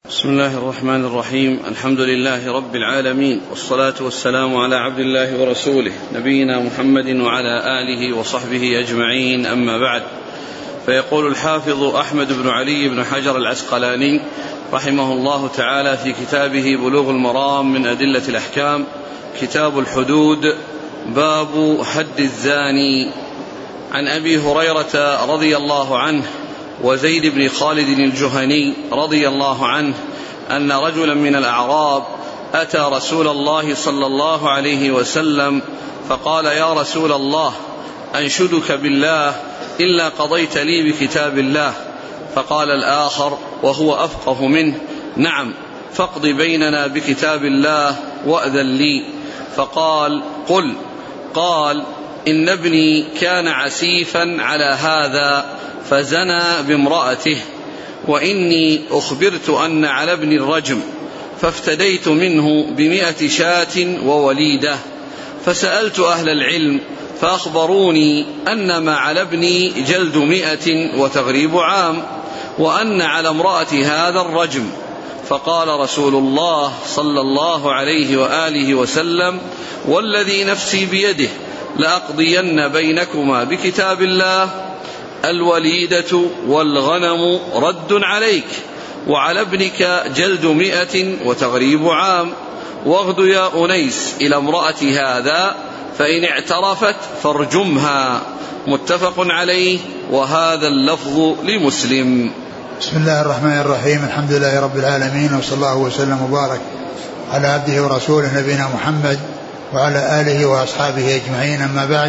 بسم الله الرحمن الرحيم. الحمد لله رب العالمين، والصلاة والسلام على عبد الله ورسوله نبينا محمد وعلى آله وصحبه أجمعين، أما بعد. فيقول الحافظ أحمد بن علي بن حجر العسقلاني رحمه الله تعالى في كتابه بلوغ المرام من أدلة الأحكام، كتاب الحدود، باب حد الزاني. عن أبي هريرة رضي الله عنه وزيد بن خالد الجهني رضي الله عنه أن رجلا من الأعراب أتى رسول الله صلى الله عليه وسلم فقال: يا رسول الله، أنشدك بالله إلا قضيت لي بكتاب الله. فقال الآخر وهو أفقه منه: نعم، فاقض بيننا بكتاب الله وأذن لي. فقال: قل. قال: إن ابني كان عسيفا على هذا فزنى بامرأته، وإني أخبرت أن على ابني الرجم، فافتديت منه 100 شاة ووليدة. فسألت أهل العلم فأخبروني أن ما على ابني جلد 100 وتغريب عام، وأن على امرأة هذا الرجم. فقال رسول الله صلى الله عليه وآله وسلم: والذي نفسي بيده لأقضين بينكما بكتاب الله، الوليدة والغنم رد عليك، وعلى ابنك جلد 100 وتغريب عام، واغد يا أنيس إلى امرأة هذا، فإن اعترفت فارجمها. متفق عليه، وهذا اللفظ لمسلم. بسم الله الرحمن الرحيم. الحمد لله رب العالمين، وصلى الله وسلم وبارك على عبده ورسوله نبينا محمد وعلى آله وأصحابه أجمعين، أما بعد.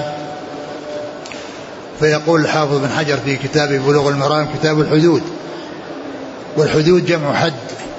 فيقول الحافظ بن حجر في كتابه بلوغ المرام كتاب الحدود. والحدود جمع حد،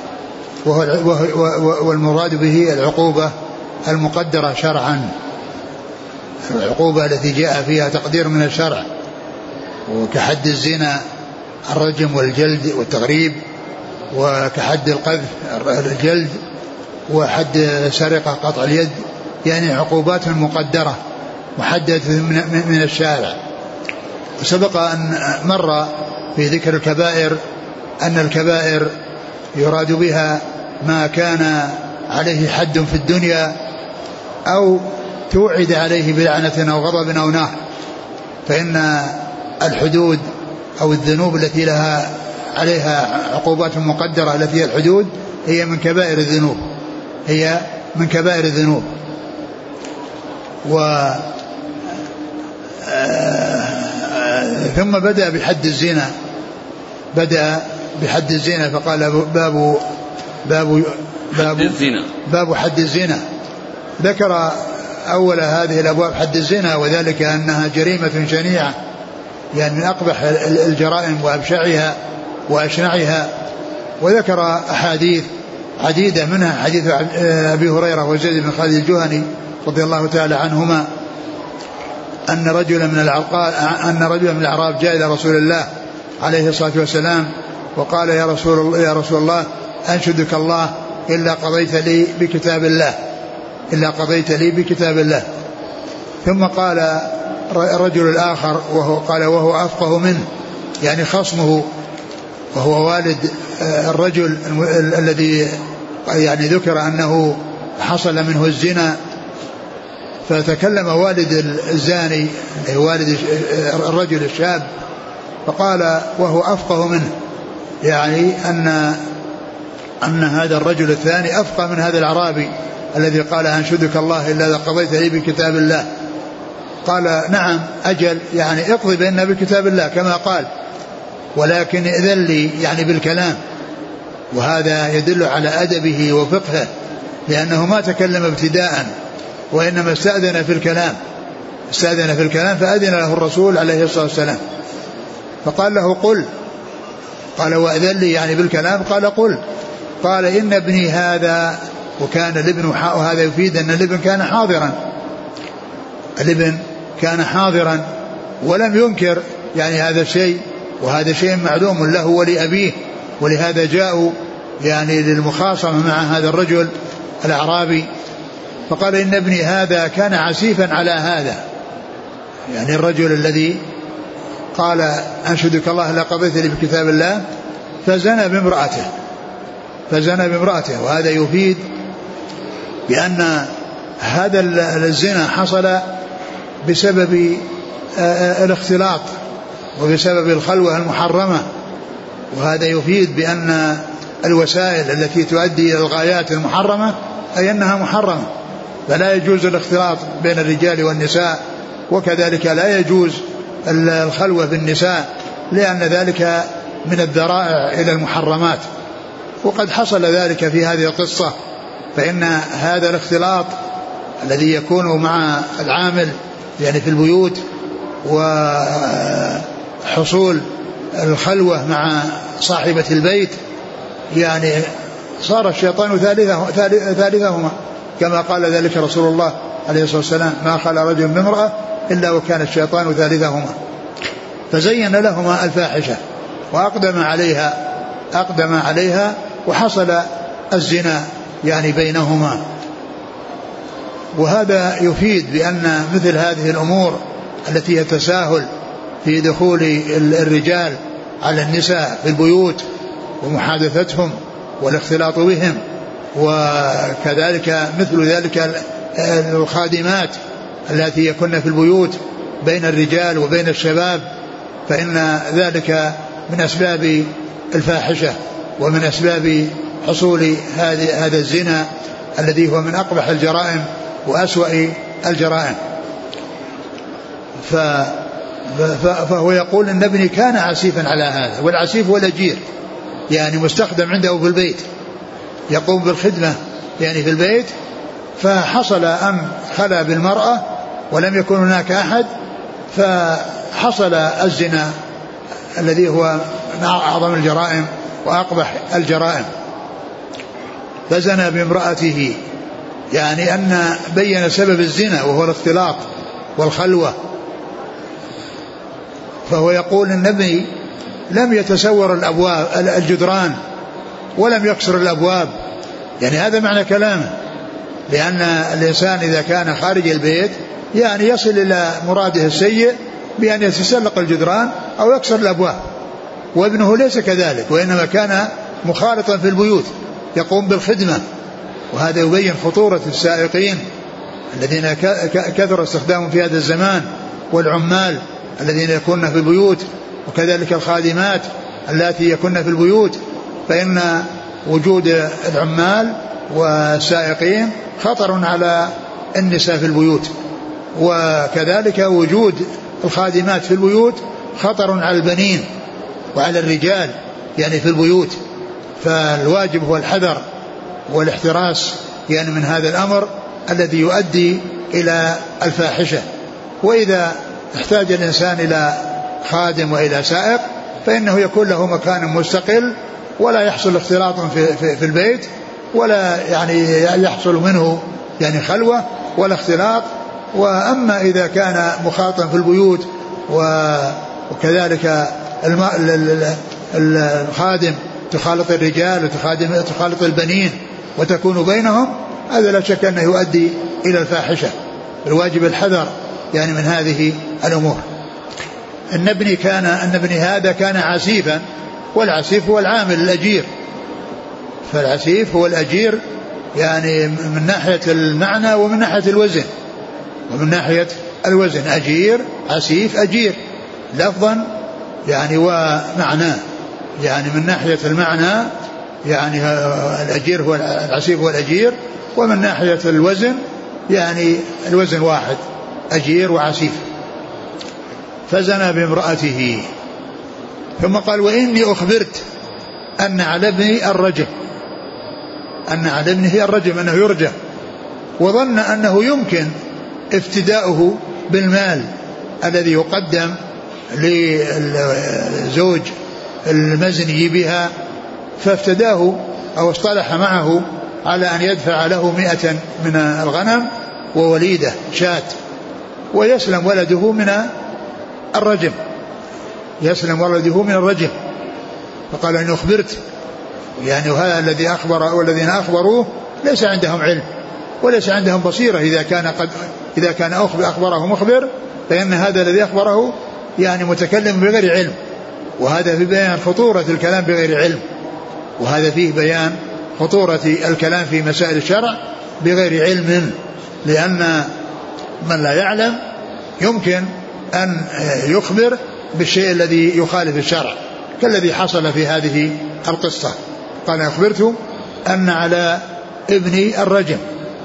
والمراد به العقوبة المقدرة شرعا، العقوبة التي جاء فيها تقدير من الشرع، وكحد الزنا الرجم والجلد والتغريب، وكحد القذف الجلد، وحد سرقة قطع اليد، يعني عقوبات مقدرة محددة من الشارع. وسبق أن مر في ذكر الكبائر أن الكبائر يراد بها ما كان عليه حد في الدنيا أو توعد عليه بلعنة أو غضب أو نار، فإن الحدود أو الذنوب التي لها عليها عقوبات مقدرة التي هي الحدود هي من كبائر الذنوب، هي من كبائر الذنوب. ثم بدأ بحد الزنا، بدأ بحد الزنا فقال باب حد الزنا. ذكر أول هذه الأبواب حد الزنا، وذلك أنها جريمة شنيعة، يعني من أقبح الجرائم وأبشعها وأشنعها. وذكر أحاديث عديدة، منها حديث أبي هريرة وزيد بن خالد الجهني رضي الله تعالى عنهما أن رجلا من الأعراب جاء إلى رسول الله عليه الصلاة والسلام وقال: يا رسول الله، أنشدك الله إلا قضيت لي بكتاب الله. ثم قال الرجل الآخر وهو أفقه منه، يعني خصمه، وهو والد الرجل الذي يعني ذكر أنه حصل منه الزنا. فتكلم والد الزاني، والد الرجل الشاب، فقال وهو أفقه منه، يعني أن هذا الرجل الثاني أفقه من هذا الأعرابي الذي قال: أنشدك الله إلا قضيت لي بكتاب الله. قال: نعم، أجل، يعني اقضي بيننا بكتاب الله كما قال، ولكن إذن لي يعني بالكلام. وهذا يدل على أدبه وفقهه، لأنه ما تكلم ابتداء، وإنما استأذن في الكلام فأذن له الرسول عليه الصلاة والسلام، فقال له: قل. قال: وأذن لي يعني بالكلام. قال: قل. قال: إن ابني هذا، وكان الابن، وهذا يفيد أن الابن كان حاضرا ولم ينكر يعني هذا الشيء، وهذا شيء معلوم له ولأبيه، ولهذا جاءوا يعني للمخاصمة مع هذا الرجل الأعرابي. فقال: إن ابني هذا كان عسيفا على هذا، يعني الرجل الذي قال: أنشدك الله لا قضيت لي بكتاب الله، فزنى بامرأته. فزنى بامرأته. وهذا يفيد بأن هذا الزنا حصل بسبب الاختلاط وبسبب الخلوة المحرمة. وهذا يفيد بأن الوسائل التي تؤدي إلى الغايات المحرمة أي أنها محرمة، فلا يجوز الاختلاط بين الرجال والنساء، وكذلك لا يجوز الخلوة بالنساء، لأن ذلك من الذرائع إلى المحرمات. وقد حصل ذلك في هذه القصة، فإن هذا الاختلاط الذي يكون مع العامل يعني في البيوت وحصول الخلوة مع صاحبة البيت يعني صار الشيطان ثالثهما، كما قال ذلك رسول الله عليه الصلاة والسلام: ما خلى رجل من امرأة إلا وكان الشيطان ثالثهما. فزين لهما الفاحشة وأقدم عليها وحصل الزنا يعني بينهما. وهذا يفيد بأن مثل هذه الأمور التي يتساهل في دخول الرجال على النساء في البيوت ومحادثتهم والاختلاط بهم، وكذلك مثل ذلك الخادمات التي يكن في البيوت بين الرجال وبين الشباب، فإن ذلك من أسباب الفاحشة ومن أسباب حصول هذا الزنا الذي هو من أقبح الجرائم وأسوأ الجرائم. فهو يقول إن ابني كان عسيفا على هذا، والعسيف هو الأجير يعني مستخدم عنده في البيت، يقوم بالخدمة يعني في البيت، فحصل أن خلى بالمرأة ولم يكن هناك أحد، فحصل الزنا الذي هو من أعظم الجرائم وأقبح الجرائم. فزنى بامرأته، يعني أن بين سبب الزنا وهو الاختلاط والخلوة. فهو يقول النبي لم يتسور الأبواب الجدران ولم يكسر الأبواب، يعني هذا معنى كلامه، لأن الإنسان إذا كان خارج البيت يعني يصل إلى مراده السيء بأن يتسلق الجدران أو يكسر الأبواب، وابنه ليس كذلك، وإنما كان مخالطا في البيوت يقوم بالخدمة. وهذا يبين خطورة السائقين الذين كثر استخدامهم في هذا الزمان، والعمال الذين يكونون في البيوت، وكذلك الخادمات التي يكون في البيوت، فإن وجود العمال والسائقين خطر على النساء في البيوت، وكذلك وجود الخادمات في البيوت خطر على البنين وعلى الرجال يعني في البيوت. فالواجب هو الحذر والاحتراس يعني من هذا الأمر الذي يؤدي إلى الفاحشة. وإذا احتاج الإنسان إلى خادم وإلى سائق فإنه يكون له مكان مستقل، ولا يحصل اختلاط في البيت، ولا يعني يحصل منه يعني خلوة ولا اختلاط. وأما إذا كان مخاطا في البيوت وكذلك الخادم تخالط الرجال وتخالط البنين وتكون بينهم، هذا لا شك أنه يؤدي إلى الفاحشة. الواجب الحذر يعني من هذه الأمور. أن ابني هذا كان عسيفا، والعسيف هو العامل الأجير، فالعسيف هو الأجير يعني من ناحية المعنى ومن ناحية الوزن. أجير عسيف أجير لفظا يعني ومعناه، يعني من ناحية المعنى يعني الأجير هو العسيف هو الأجير، ومن ناحية الوزن يعني الوزن واحد، أجير وعسيف. فزنى بامرأته. ثم قال: وإني أخبرت أن على ابني الرجم، أنه يرجم. وظن أنه يمكن افتداؤه بالمال الذي يقدم للزوج المزني بها، فافتداه أو اصطلح معه على أن يدفع له 100 من الغنم ووليدة شاة، ويسلم ولده من الرجم. فقال: إن أخبرت، يعني هذا الذي أخبر والذين أخبروه ليس عندهم علم وليس عندهم بصيرة. إذا كان أخبره مخبر، فإن هذا الذي أخبره يعني متكلم بغير علم، وهذا في بيان خطورة الكلام بغير علم، وهذا فيه بيان خطورة الكلام في مسائل الشرع بغير علم، لأن من لا يعلم يمكن أن يخبر بالشيء الذي يخالف الشرع، كالذي حصل في هذه القصة. قال أخبرت أن على ابني الرجم،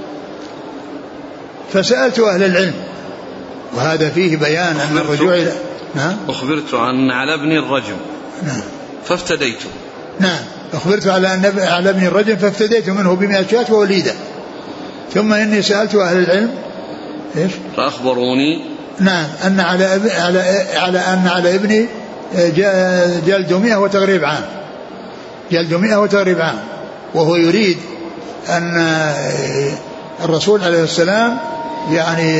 فسألت أهل العلم، وهذا فيه بيان أن الرجوع إلى أخبرت أن على ابني الرجم فافتديت. نعم، أخبرت على ابني الرجم فافتديت منه ب100 شاة ووليدة. ثم إني سألت أهل العلم فأخبروني نعم أن على ابني جلد 100 وتغريب عام، جلد 100 وتغريب عام. وهو يريد أن الرسول عليه السلام يعني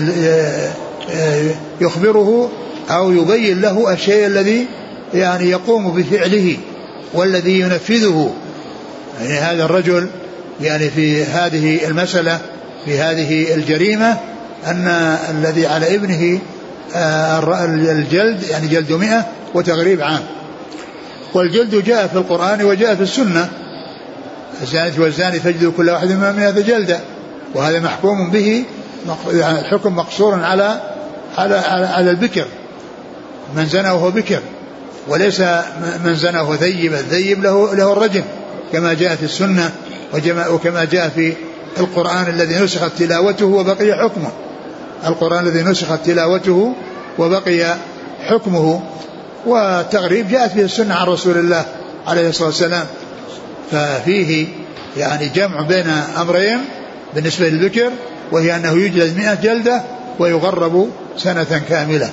يخبره أو يبين له الشيء الذي يعني يقوم بفعله والذي ينفذه. يعني هذا الرجل يعني في هذه المسألة، في هذه الجريمة، أن الذي على ابنه الجلد، يعني جلد 100 وتغريب عام. والجلد جاء في القرآن وجاء في السنة: الزانية والزاني فاجلدوا كل واحد منهما 100 جلدة. وهذا محكوم به، يعني الحكم مقصور على البكر، من زنى وهو بكر، وليس من زنى وهو ثيب. الثيب له الرجم كما جاء في السنة وكما جاء في القرآن الذي نسخت تلاوته وبقي حكمه. القرآن الذي نسخت تلاوته وبقي حكمه. والتغريب جاءت به السنة عن رسول الله عليه الصلاة والسلام. ففيه يعني جمع بين أمرين بالنسبة للذكر، وهي أنه يجلد 100 جلدة ويغرب سنة كاملة،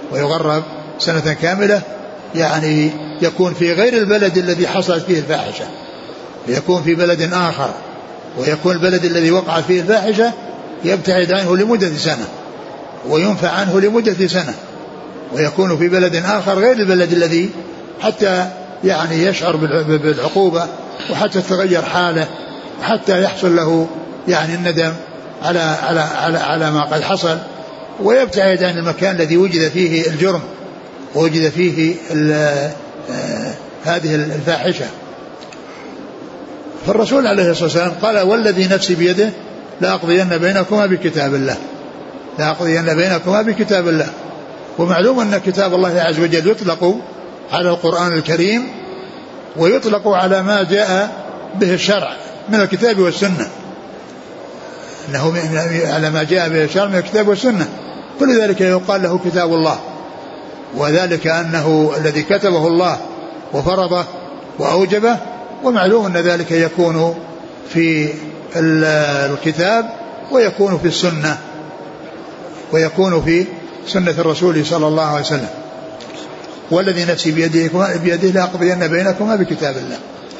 يعني يكون في غير البلد الذي حصلت فيه الفاحشة، يكون في بلد آخر، ويكون البلد الذي وقعت فيه الفاحشة يبتعد عنه لمدة سنة وينفع عنه لمدة سنة، ويكون في بلد آخر غير البلد الذي حتى يعني يشعر بالعقوبة وحتى تتغير حاله وحتى يحصل له يعني الندم على ما قد حصل، ويبتعد عن المكان الذي وجد فيه الجرم ووجد فيه هذه الفاحشة. فالرسول عليه الصلاة والسلام قال: والذي نفسي بيده لأقضين بينكما بكتاب الله. ومعلوم أن كتاب الله عز وجل يطلق على القرآن الكريم ويطلق على ما جاء به الشرع من الكتاب والسنة، أنه على ما جاء به الشرع من الكتاب والسنة، كل ذلك يقال له كتاب الله، وذلك أنه الذي كتبه الله وفرضه وأوجبه. ومعلوم أن ذلك يكون في الكتاب ويكون في السنة ويكون في سنة الرسول صلى الله عليه وسلم. والذي نفسي بيده لأقضين بينكما بكتاب الله،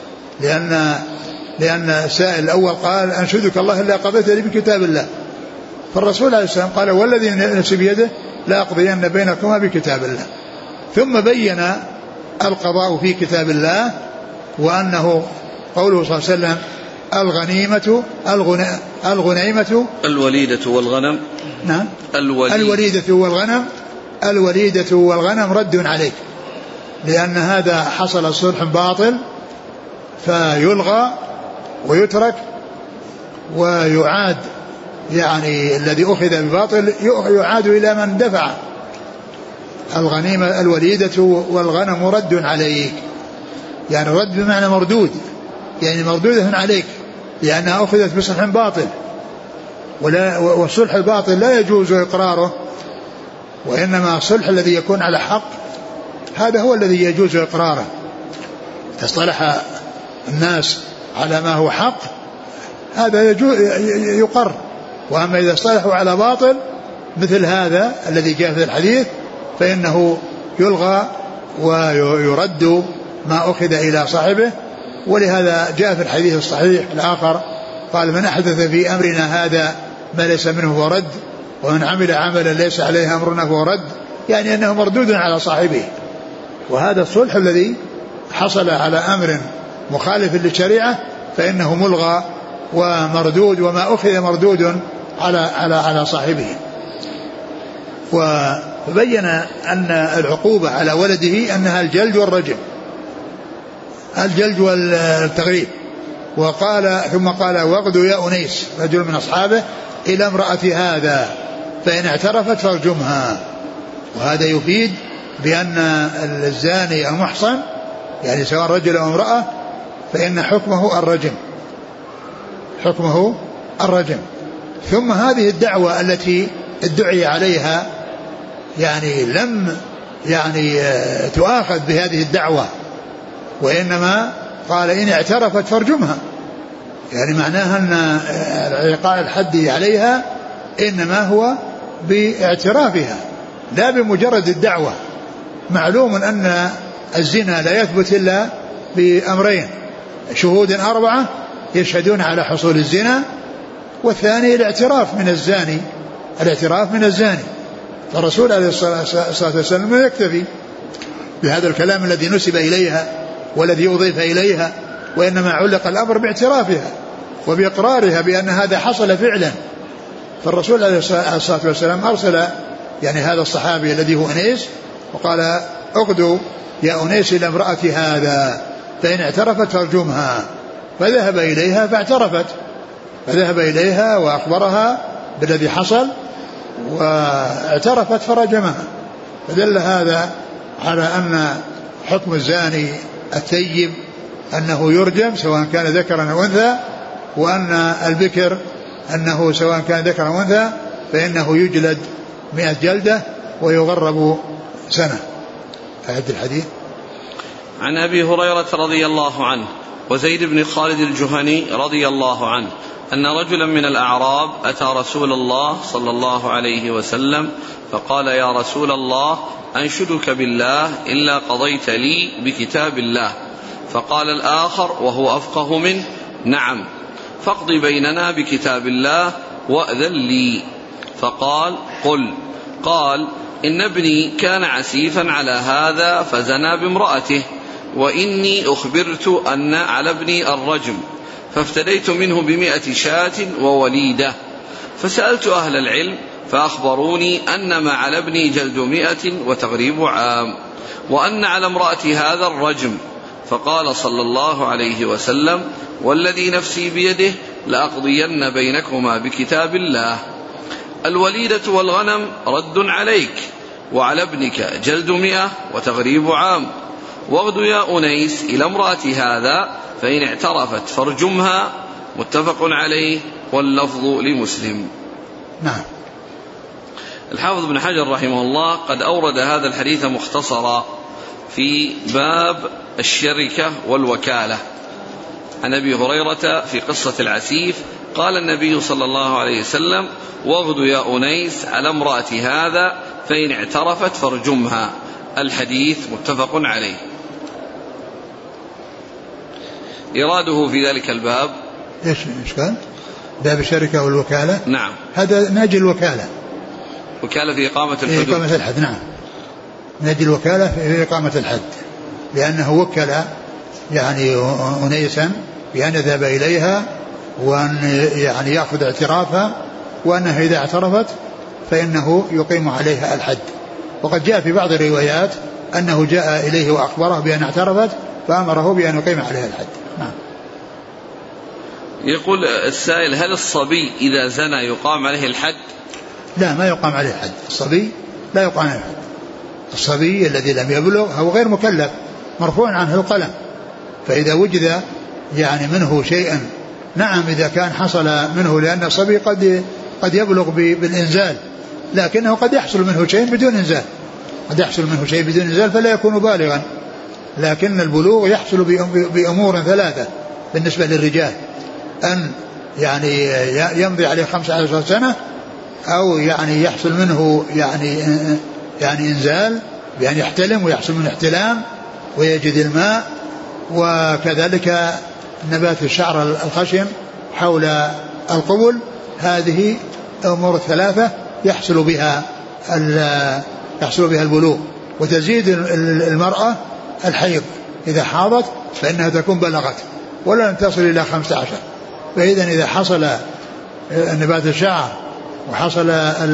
لأن السائل الأول قال: أنشدك الله إلا قضيت لي بكتاب الله. فالرسول عليه السلام قال: والذي نفسي بيده لأقضين بينكما بكتاب الله. ثم بين القضاء في كتاب الله، وأنه قوله صلى الله عليه وسلم: الغنيمة الوليدة والغنم. نعم، الوليدة والغنم رد عليك، لأن هذا حصل صلح باطل فيلغى ويترك ويعاد، يعني الذي أخذ بباطل يعاد إلى من دفع. الغنيمة الوليدة والغنم رد عليك، يعني رد بمعنى مردود، يعني مردودة عليك لأنها أخذت بصلح باطل، والصلح الباطل لا يجوز إقراره، وإنما الصلح الذي يكون على حق هذا هو الذي يجوز إقراره. اصطلح الناس على ما هو حق هذا يقر، وأما إذا اصطلحوا على باطل مثل هذا الذي جاء في الحديث فإنه يلغى ويرد ما أخذ إلى صاحبه. ولهذا جاء في الحديث الصحيح الآخر قال: من أحدث في أمرنا هذا ما ليس منه فهو رد، ومن عمل عملا ليس عليه أمرنا فهو رد، يعني أنه مردود على صاحبه. وهذا الصلح الذي حصل على أمر مخالف للشريعة فإنه ملغى ومردود، وما أخذ مردود على صاحبه. وبين أن العقوبة على ولده أنها الجلد والرجم، الجلد والتغريب، ثم قال واغدوا يا أنيس رجل من أصحابه إلى امرأة هذا فإن اعترفت فارجمها. وهذا يفيد بأن الزاني المحصن يعني سواء رجل أو امرأة فإن حكمه الرجم. ثم هذه الدعوة التي ادعي عليها يعني لم يعني تؤاخذ بهذه الدعوة، وإنما قال إن اعترفت فارجمها، يعني معناها أن إيقاع الحد عليها إنما هو باعترافها لا بمجرد الدعوة. معلوم أن الزنا لا يثبت إلا بأمرين: شهود 4 يشهدون على حصول الزنا، والثاني الاعتراف من الزاني. فالرسول عليه الصلاة والسلام لا يكتفي بهذا الكلام الذي نسب إليها والذي أضيف إليها، وإنما علق الأمر باعترافها وبإقرارها بأن هذا حصل فعلا. فالرسول عليه الصلاة والسلام أرسل يعني هذا الصحابي الذي هو أنيس وقال اغدوا يا أنيس إلى امرأة هذا فإن اعترفت فارجمها. فذهب إليها فاعترفت، فذهب إليها وأخبرها بالذي حصل واعترفت فرجمها. فدل هذا على أن حكم الزاني الثيب أنه يرجم سواء كان ذكرا أو أنثى، وأن البكر أنه سواء كان ذكرا أو أنثى فإنه يجلد 100 جلدة ويغرب سنة. أعد الحديث. عن أبي هريرة رضي الله عنه وزيد بن خالد الجهني رضي الله عنه أن رجلا من الأعراب أتى رسول الله صلى الله عليه وسلم فقال يا رسول الله أنشدك بالله إلا قضيت لي بكتاب الله. فقال الآخر وهو أفقه منه نعم فاقض بيننا بكتاب الله وأذن لي. فقال قل. قال إن ابني كان عسيفا على هذا فزنى بامرأته وإني أخبرت أن على ابني الرجم فافتديت منه ب100 شاة ووليدة. فسألت أهل العلم فأخبروني أن ما على ابني جلد 100 وتغريب عام وأن على امرأة هذا الرجم. فقال صلى الله عليه وسلم والذي نفسي بيده لأقضين بينكما بكتاب الله. الوليدة والغنم رد عليك وعلى ابنك جلد 100 وتغريب عام. واغد يا أنيس إلى امرأة هذا فإن اعترفت فارجمها. متفق عليه واللفظ لمسلم. نعم. الحافظ ابن حجر رحمه الله قد أورد هذا الحديث مختصرا في باب الشركة والوكالة عن أبي هريرة في قصة العسيف. قال النبي صلى الله عليه وسلم واغد يا أنيس على امرأة هذا فإن اعترفت فارجمها. الحديث متفق عليه. إراده في ذلك الباب إيش قال؟ باب الشركة والوكالة. نعم. هذا ناجي الوكالة. وكالة في إقامة الحدود. إقامة الحد. نعم. ناجي الوكالة في إقامة الحد لأنه وكل يعني أنيسا بأن يذهب إليها وأن يعني يأخذ اعترافها وأنها إذا اعترفت فإنه يقيم عليها الحد. وقد جاء في بعض الروايات أنه جاء إليه وأخبره بأن اعترفت فأمره بأن يقيم عليها الحد. نعم. يقول السائل هل الصبي إذا زنى يقام عليه الحد؟ لا ما يقام عليه الحد. الصبي لا يقام عليه الحد. الصبي الذي لم يبلغ هو غير مكلف مرفوع عنه القلم. فإذا وجد يعني منه شيئا نعم إذا كان حصل منه لأن الصبي قد يبلغ بالإنزال لكنه قد يحصل منه شيء بدون إنزال. قد يحصل منه شيء بدون إنزال فلا يكون بالغا. لكن البلوغ يحصل بأمور 3 بالنسبة للرجال: أن يعني يمضي عليه 15 سنة أو يعني يحصل منه يعني إنزال بأن يحتلم ويحصل منه احتلام ويجد الماء، وكذلك نبات الشعر الخشن حول القبل. هذه أمور 3 يحصل بها البلوغ. وتزيد المرأة الحيض إذا حاضت فإنها تكون بلغت ولا لم تصل إلى 15. فإذا إذا حصل نبات الشعر وحصل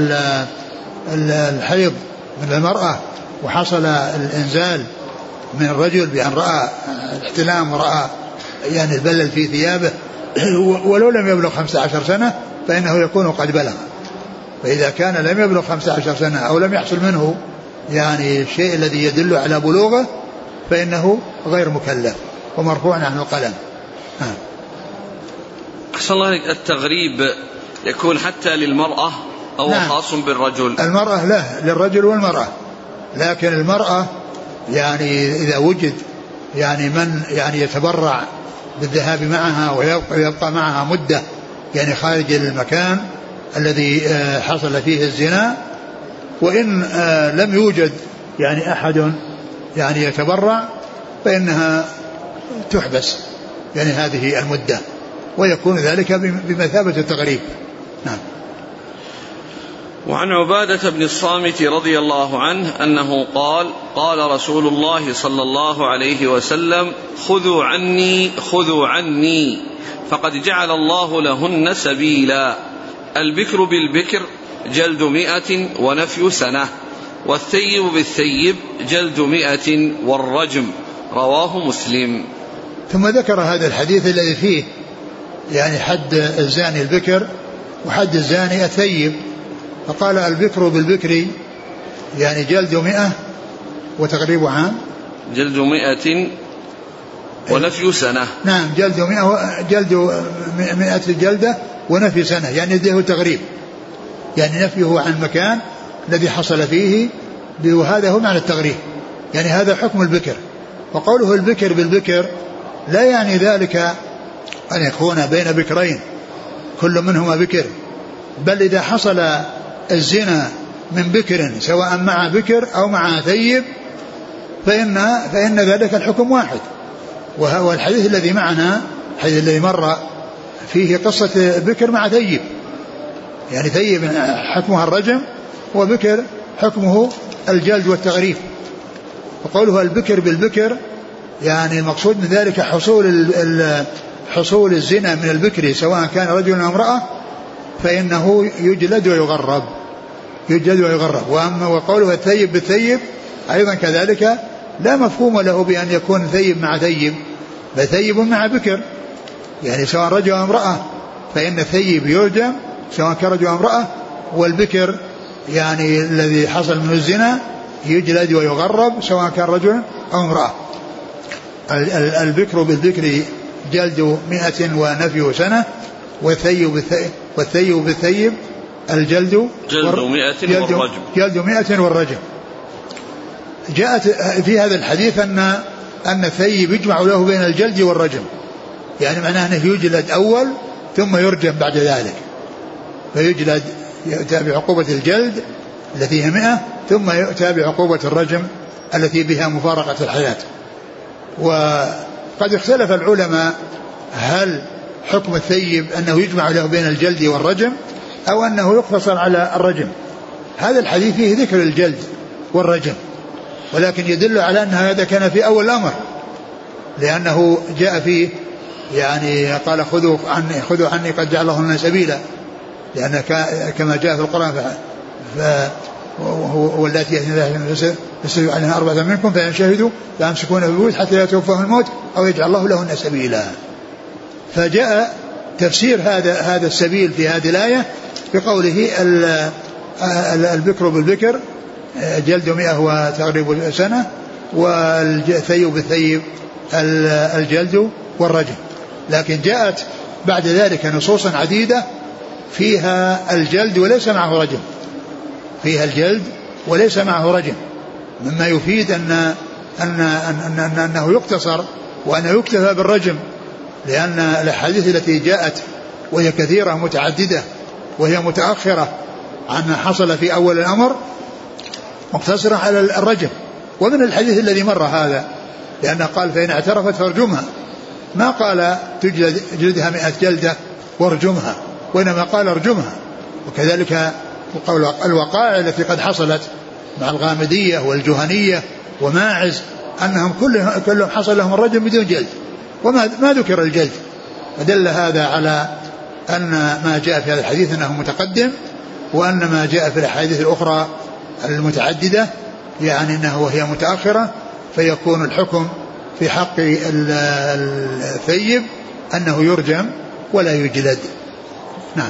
الحيض من المرأة وحصل الإنزال من الرجل بأن رأى الاحتلام ورأى يعني البلل في ثيابه ولو لم يبلغ 15 سنة فإنه يكون قد بلغ. فإذا كان لم يبلغ 15 سنة أو لم يحصل منه يعني الشيء الذي يدل على بلوغه فإنه غير مكلف ومرفوع عنه القلم. أحسن الله. التغريب يكون حتى للمرأة أو نعم. خاص بالرجل؟ المرأة له للرجل والمرأة، لكن المرأة يعني إذا وجد يعني من يعني يتبرع بالذهاب معها ويبقى معها مدة يعني خارج المكان الذي حصل فيه الزنا، وإن لم يوجد يعني أحد يعني يتبرع فإنها تحبس يعني هذه المدة ويكون ذلك بمثابة التغريب. نعم. وعن عبادة بن الصامت رضي الله عنه أنه قال: قال رسول الله صلى الله عليه وسلم: خذوا عني فقد جعل الله لهن سبيلا. البكر بالبكر جلد 100 ونفي سنة، والثيب بالثيب جلد 100 والرجم. رواه مسلم. ثم ذكر هذا الحديث الذي فيه يعني حد الزاني البكر وحد الزاني الثيب، فقال: البكر بالبكر يعني جلد 100 وتغريب عام. جلد 100 ونفي سنة. نعم، جلد 100 جلدة ونفي سنة، يعني يده تغريب، يعني نفيه عن المكان الذي حصل فيه، وهذا هو معنى التغريب، يعني هذا حكم البكر. وقوله البكر بالبكر لا يعني ذلك أن يكون بين بكرين كل منهما بكر، بل إذا حصل الزنا من بكر سواء مع بكر أو مع ثيب فإن ذلك الحكم واحد. وهو الحديث الذي معنا، الحديث الذي مر فيه قصة بكر مع ثيب، يعني ثيب حكمها الرجم وبكر حكمه الجلد والتغريب. وقوله البكر بالبكر يعني المقصود من ذلك حصول الزنا من البكر سواء كان رجل أو امرأة فإنه يجلد ويغرب. وأما وقوله الثيب بالثيب أيضا كذلك لا مفهوم له بأن يكون ثيب مع ثيب، بل ثيب مع بكر، يعني سواء رجل أو امرأة فإن الثيب يرجم سواء كان رجل أو امرأة، والبكر يعني الذي حصل منه الزنا يجلد ويغرب سواء كان رجل أو امرأة. البكر بالبكر جلد 100 ونفي سنة، والثيب بالثيب الجلد جلد 100 والرجم. جاءت في هذا الحديث أن الثيب يجمع له بين الجلد والرجم، يعني معناه أنه يجلد أول ثم يرجم بعد ذلك، فيجلد يؤتى بعقوبة الجلد التي هي 100 ثم يؤتى بعقوبة الرجم التي بها مفارقة الحياة. وقد اختلف العلماء هل حكم الثيب أنه يجمع له بين الجلد والرجم أو أنه يقتصر على الرجم. هذا الحديث فيه ذكر الجلد والرجم، ولكن يدل على أن هذا كان في أول الأمر، لأنه جاء فيه يعني قال خذوا عني قد جعل الله لنا سبيلا، لأن كما جاء في القرآن واللاتي يستوي عليها 4 منكم فإن شهدوا فأمسكون بالبيوت حتى لا يتوفاهم الموت أو يجعل الله لهن سبيلا. فجاء تفسير هذا السبيل في هذه الآية بقوله البكر بالبكر جلد 100 وتغريب سنة، والثيب بالثيب الجلد والرجم. لكن جاءت بعد ذلك نصوصا عديدة فيها الجلد وليس معه رجم، فيها الجلد وليس معه رجم، مما يفيد أنه يقتصر وأنه يكتفى بالرجم، لأن الأحاديث التي جاءت وهي كثيرة متعددة وهي متأخرة عن ما حصل في أول الأمر مقتصرة على الرجم. ومن الحديث الذي مر هذا، لأنه قال فإن اعترفت فارجمها، ما قال جلدها 100 جلدة وارجمها، وإنما قال ارجمها. وكذلك الوقائع التي قد حصلت مع الغامدية والجهنية وماعز أنهم كلهم حصل لهم الرجم بدون جلد وما ذكر الجلد، فدل هذا على أن ما جاء في هذا الحديث أنه متقدم، وأن ما جاء في الحديث الأخرى المتعددة يعني أنه هي متأخرة، فيكون الحكم في حق الثيب أنه يرجم ولا يجلد. نعم.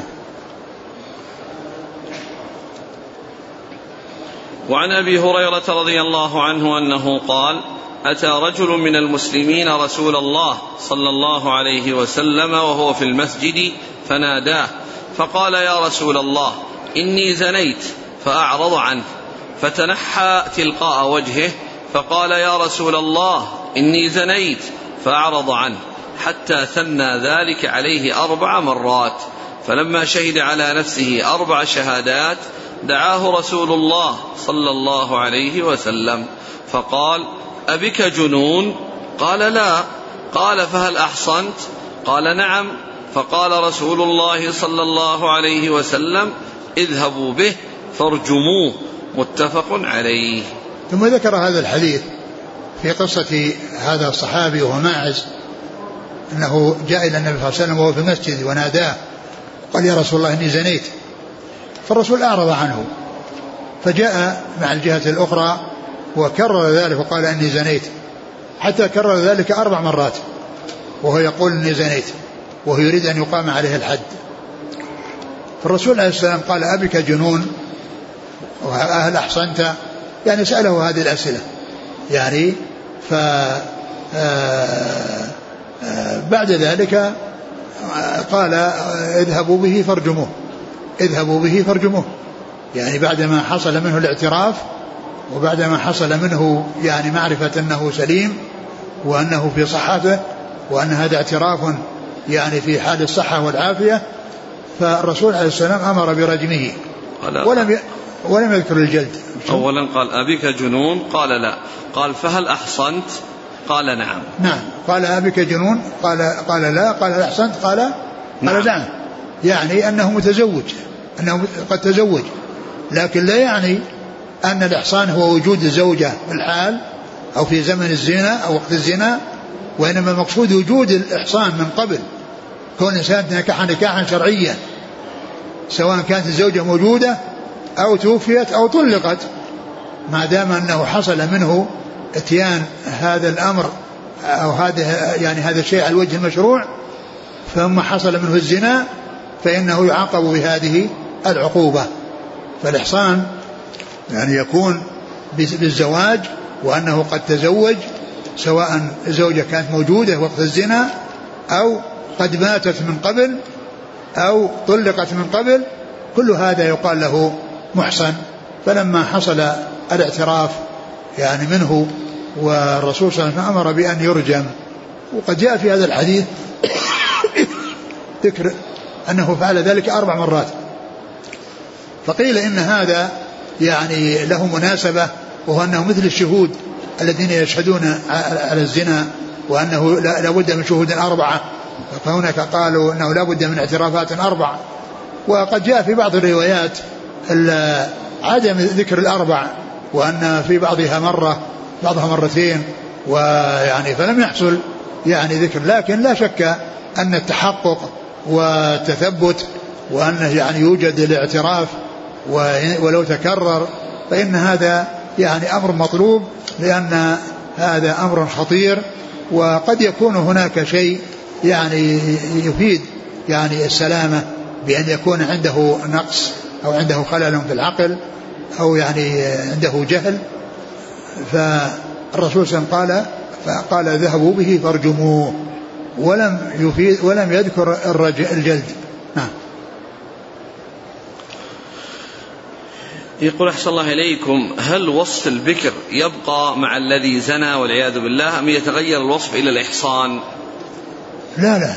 وعن أبي هريرة رضي الله عنه أنه قال: أتى رجل من المسلمين رسول الله صلى الله عليه وسلم وهو في المسجد فناداه فقال: يا رسول الله إني زنيت، فأعرض عنه فتنحى تلقاء وجهه فقال: يا رسول الله إني زنيت، فأعرض عنه حتى ثنى ذلك عليه 4 مرات، فلما شهد على نفسه 4 شهادات دعاه رسول الله صلى الله عليه وسلم فقال: أبك جنون؟ قال: لا. قال: فهل أحصنت؟ قال: نعم. فقال رسول الله صلى الله عليه وسلم: اذهبوا به فارجموه، متفق عليه. ثم ذكر هذا الحديث في قصة هذا الصحابي وهو ماعز، أنه جاء إلى النبي صلى الله عليه وسلم وهو في المسجد وناداه قال: يا رسول الله إني زنيت، فالرسول أعرض عنه، فجاء مع الجهة الأخرى وكرر ذلك وقال: إني زنيت، حتى كرر ذلك 4 مرات وهو يقول: إني زنيت، وهو يريد أن يقام عليه الحد. فالرسول عليه السلام قال: أبك جنون؟ وهل أحصنت؟ يعني سأله هذه الأسئلة يعني. بعد ذلك قال: اذهبوا به فارجموه، اذهبوا به فارجموه، يعني بعدما حصل منه الاعتراف وبعدما حصل منه يعني معرفة أنه سليم وأنه في صحته وأن هذا اعتراف يعني في حال الصحة والعافية، فالرسول عليه السلام أمر برجمه ولم يذكر الجلد. أولا قال: أبك جنون؟ قال: لا. قال: فهل أحصنت؟ قال: نعم. نعم. قال: أبك جنون؟ قال: لا. قال: هل أحصنت؟ قال: نعم. يعني أنه متزوج، أنه قد تزوج، لكن لا يعني أن الإحصان هو وجود الزوجة في الحال أو في زمن الزنا أو وقت الزنا، وإنما المقصود وجود الإحصان من قبل، كون إنسان نكاحا شرعيا، سواء كانت الزوجة موجودة أو توفيت أو طلقت، ما دام أنه حصل منه اتيان هذا الأمر أو هذا الشيء على الوجه المشروع، ثم حصل منه الزنا، فإنه يعاقب بهذه العقوبة. فالإحصان يعني يكون بالزواج وأنه قد تزوج، سواء الزوجة كانت موجودة وقت الزنا أو قد ماتت من قبل أو طلقت من قبل، كل هذا يقال له محصن. فلما حصل الاعتراف يعني منه والرسول صلى الله عليه وسلم أمر بأن يرجم. وقد جاء في هذا الحديث ذكر أنه فعل ذلك 4 مرات، فقيل إن هذا يعني له مناسبة، وهو أنه مثل الشهود الذين يشهدون على الزنا، وأنه لا بد من شهود 4، فهناك قالوا أنه لا بد من اعترافات 4. وقد جاء في بعض الروايات عدم ذكر 4، وأن في بعضها مرة بعضها مرتين، ويعني فلم يحصل يعني ذكر. لكن لا شك أن التحقق والتثبت وأنه يعني يوجد الاعتراف ولو تكرر فإن هذا يعني أمر مطلوب، لأن هذا أمر خطير، وقد يكون هناك شيء يعني يفيد يعني السلامة، بأن يكون عنده نقص أو عنده خلل في العقل أو يعني عنده جهل. فالرسول صلى الله عليه وسلم قال ذهبوا به فارجموه، ولم يذكر الجلد. نعم. يقول أحسن الله إليكم: هل وصف البكر يبقى مع الذي زنى والعياذ بالله أم يتغير الوصف إلى الإحصان؟ لا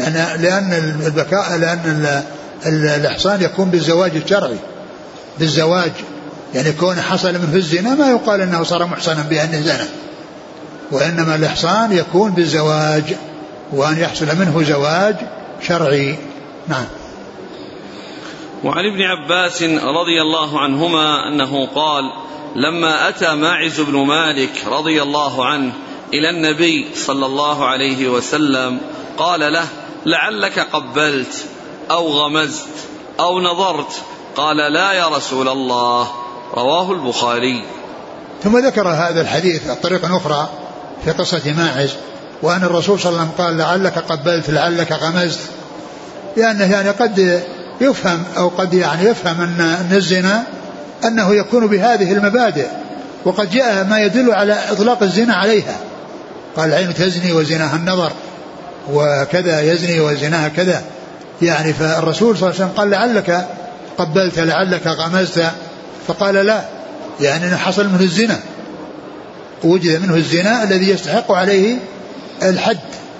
لأن الإحصان يكون بالزواج الشرعي، بالزواج يعني كون حصل منه الزنا ما يقال أنه صار محصنا بأنه زنا، وإنما الإحصان يكون بالزواج، وأن يحصل منه زواج شرعي. نعم. وعن ابن عباس رضي الله عنهما أنه قال: لما أتى ماعز بن مالك رضي الله عنه إلى النبي صلى الله عليه وسلم قال له: لعلك قبلت أو غمزت أو نظرت؟ قال: لا يا رسول الله. رواه البخاري. ثم ذكر هذا الحديث الطريق أخرى في قصة ماعز، وأن الرسول صلى الله عليه وسلم قال لعلك قبلت لعلك غمزت، لأنه يعني قد يفهم أو قد يعني يفهم أن الزنا أنه يكون بهذه المبادئ، وقد جاء ما يدل على إطلاق الزنا عليها، قال العين تزني وزناها النظر، وكذا يزني وزناها كذا يعني. فالرسول صلى الله عليه وسلم قال لعلك قبلت لعلك غمزت، فقال لا، يعني حصل منه الزنا، وجد منه الزنا الذي يستحق عليه الحد.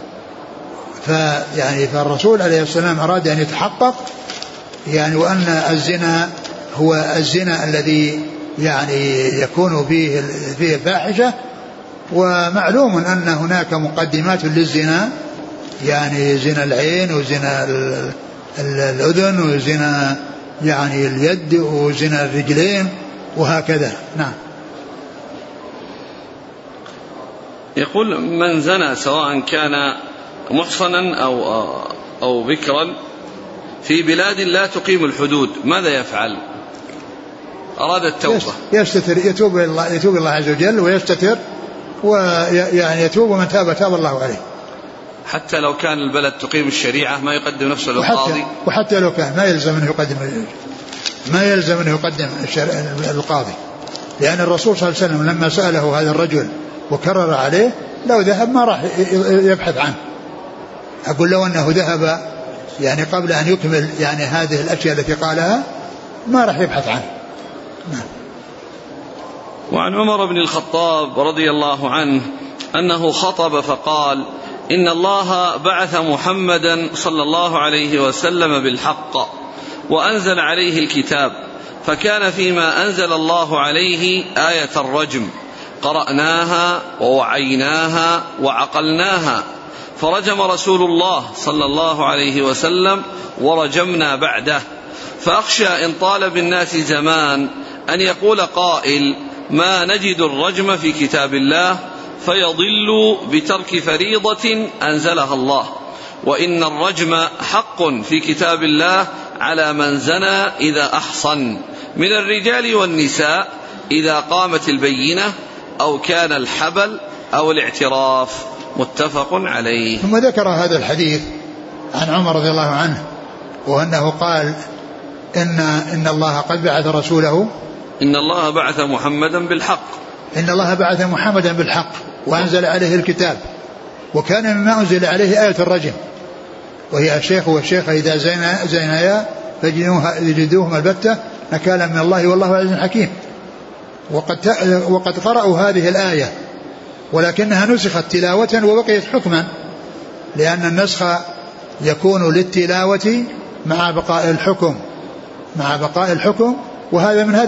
فالرسول عليه السلام أراد أن يتحقق يعني وأن الزنا هو الزنا الذي يعني يكون فيه الفاحشة. ومعلوم أن هناك مقدمات للزنا، يعني زنا العين وزنا الأذن وزنا يعني اليد وزنا الرجلين وهكذا. نعم. يقول من زنى سواء كان محصنا أو بكرا في بلاد لا تقيم الحدود ماذا يفعل؟ أراد التوبة، يستتر، يتوب الله عز وجل ويستتر، ويعني يتوب ومن تاب الله عليه. حتى لو كان البلد تقيم الشريعة ما يقدم نفسه للقاضي، وحتى لو كان ما يلزم أنه يقدم القاضي، لأن الرسول صلى الله عليه وسلم لما سأله هذا الرجل وكرر عليه لو ذهب ما راح يبحث عنه. أقول لو أنه ذهب يعني قبل أن يكمل يعني هذه الأشياء التي قالها ما راح يبحث عنه. وعن عمر بن الخطاب رضي الله عنه أنه خطب فقال إن الله بعث محمدا صلى الله عليه وسلم بالحق وأنزل عليه الكتاب، فكان فيما أنزل الله عليه آية الرجم، قرأناها ووعيناها وعقلناها، فرجم رسول الله صلى الله عليه وسلم ورجمنا بعده. فأخشى إن طال بالناس زمان أن يقول قائل ما نجد الرجم في كتاب الله فيضل بترك فريضة أنزلها الله، وإن الرجم حق في كتاب الله على من زنى إذا أحصن من الرجال والنساء إذا قامت البينة أو كان الحبل أو الاعتراف، متفق عليه. ثم ذكر هذا الحديث عن عمر رضي الله عنه، وأنه قال إن الله قد بعث رسوله، إن الله بعث محمدا بالحق، إن الله بعث محمدا بالحق وأنزل عليه الكتاب، وكان مما أنزل عليه آية الرجم، وهي الشيخ والشيخة إذا زينايا فجلدوهما البتة نكالا من الله والله عزيز حكيم. وقد قرأوا هذه الآية ولكنها نسخت تلاوة وبقيت حكما، لأن النسخ يكون للتلاوة مع بقاء الحكم، وهذا من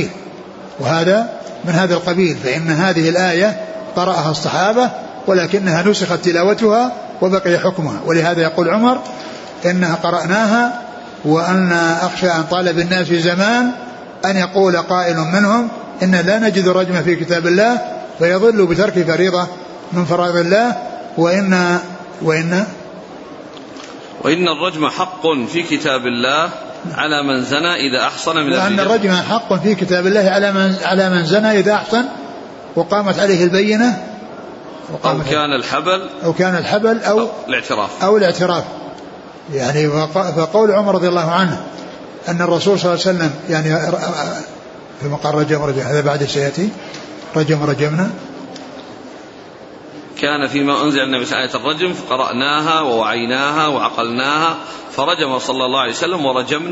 هذا القبيل، فإن هذه الآية قرأها الصحابة ولكنها نسخت تلاوتها وبقي حكمها. ولهذا يقول عمر إنها قرأناها وأن أخشى أن طال بالناس زمان أن يقول قائل منهم إن لا نجد الرجم في كتاب الله فيضل بترك فريضة من فرائض الله، وإن الرجم حق في كتاب الله على من زنى إذا أحصن من الرجم، وأن الرجم حق في كتاب الله على من زنى إذا أحصن وقامت عليه البينة أو كان الحبل أو الاعتراف. يعني فقول عمر رضي الله عنه أن الرسول صلى الله عليه وسلم يعني في مقام رجم هذا بعد سيأتي رجمنا كان فيما أنزل النبي صلى الله عليه وسلم الرجم فقرأناها ووعيناها وعقلناها فرجم صلى الله عليه وسلم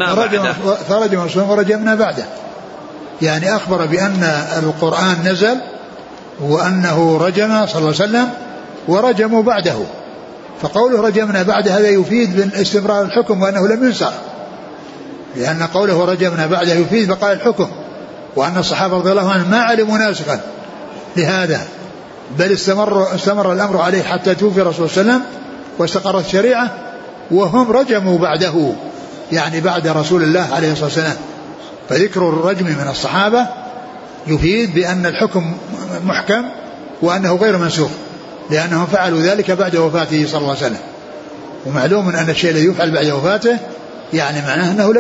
ورجمنا بعده. يعني أخبر بأن القرآن نزل وأنه رجم صلى الله عليه وسلم ورجموا بعده، فقوله رجمنا بعد هذا يفيد باستمرار الحكم وأنه لم ينسخ، لأن قوله رجمنا بعده يفيد بقاء الحكم، وأن الصحابة رضي الله عنهم ما علموا ناسخا لهذا، بل استمر الأمر عليه حتى توفي رسول الله صلى الله عليه وسلم واستقرت الشريعة، وهم رجموا بعده يعني بعد رسول الله عليه الصلاة والسلام. فذكر الرجم من الصحابة يفيد بأن الحكم محكم وأنه غير منسوخ، لأنهم فعلوا ذلك بعد وفاته صلى الله عليه وسلم، ومعلوم أن الشيء الذي يفعل بعد وفاته يعني معناه أنه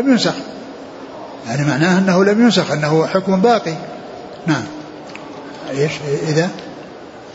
لم ينسخ، أنه حكم باقي. نعم. إذا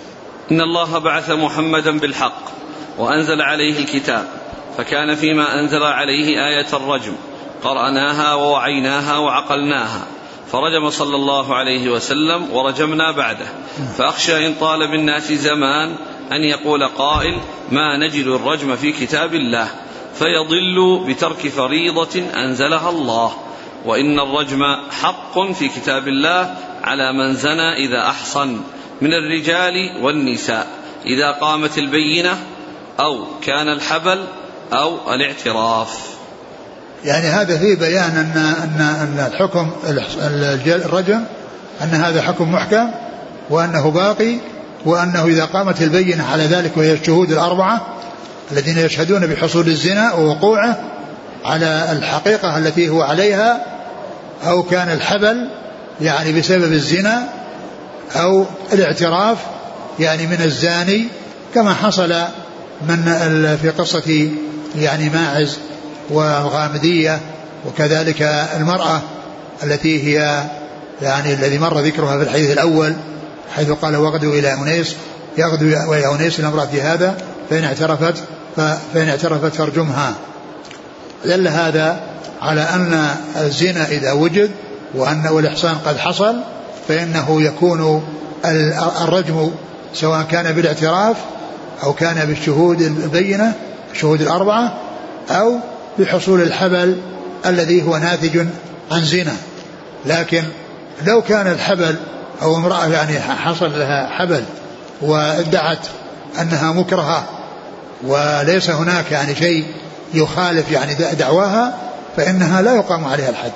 إن الله بعث محمدا بالحق وأنزل عليه الكتاب، فكان فيما أنزل عليه آية الرجم، قرأناها ووعيناها وعقلناها، فرجم صلى الله عليه وسلم ورجمنا بعده، فأخشى إن طال بالناس زمان أن يقول قائل ما نجد الرجم في كتاب الله فيضل بترك فريضة أنزلها الله، وإن الرجم حق في كتاب الله على من زنى إذا أحصن من الرجال والنساء إذا قامت البينة أو كان الحبل أو الاعتراف. يعني هذا فيه بيان أن الحكم الرجم أن هذا حكم محكم وأنه باقي، وأنه إذا قامت البينة على ذلك وهي الشهود الأربعة الذين يشهدون بحصول الزنا ووقوعه على الحقيقة التي هو عليها، أو كان الحبل يعني بسبب الزنا، أو الاعتراف يعني من الزاني، كما حصل من في قصة يعني ماعز والغامدية، وكذلك المرأة التي هي يعني الذي مر ذكرها في الحديث الأول حيث قال وغدوا إلى أنيس، يغدو إلى أنيس الأمرأة هذا فإن اعترفت فارجمها. دل هذا على أن الزنا إذا وجد وأن الإحصان قد حصل فإنه يكون الرجم سواء كان بالاعتراف أو كان بالشهود البينة الشهود الأربعة أو بحصول الحبل الذي هو ناتج عن زنا. لكن لو كان الحبل أو امرأة يعني حصل لها حبل وادعت أنها مكرهة وليس هناك يعني شيء يخالف يعني دعواها فإنها لا يقام عليها الحد،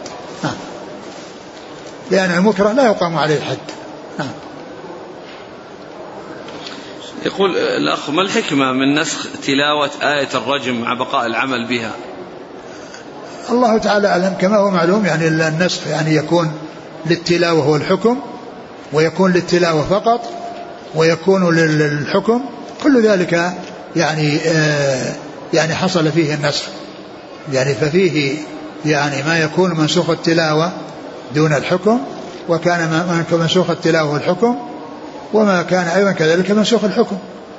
لأن المكره لا يقام عليه الحد. يقول الأخ ما الحكمة من نسخ تلاوة آية الرجم مع بقاء العمل بها؟ الله تعالى أعلم. كما هو معلوم يعني النسخ يعني يكون للتلاوة والحكم، ويكون للتلاوة فقط، ويكون للحكم، كل ذلك يعني يعني حصل فيه النسخ، يعني ففيه يعني ما يكون منسوخ التلاوة دون الحكم، وكان منسوخ التلاوة والحكم، وما كان أيضا كذلك منسوخ الحكم.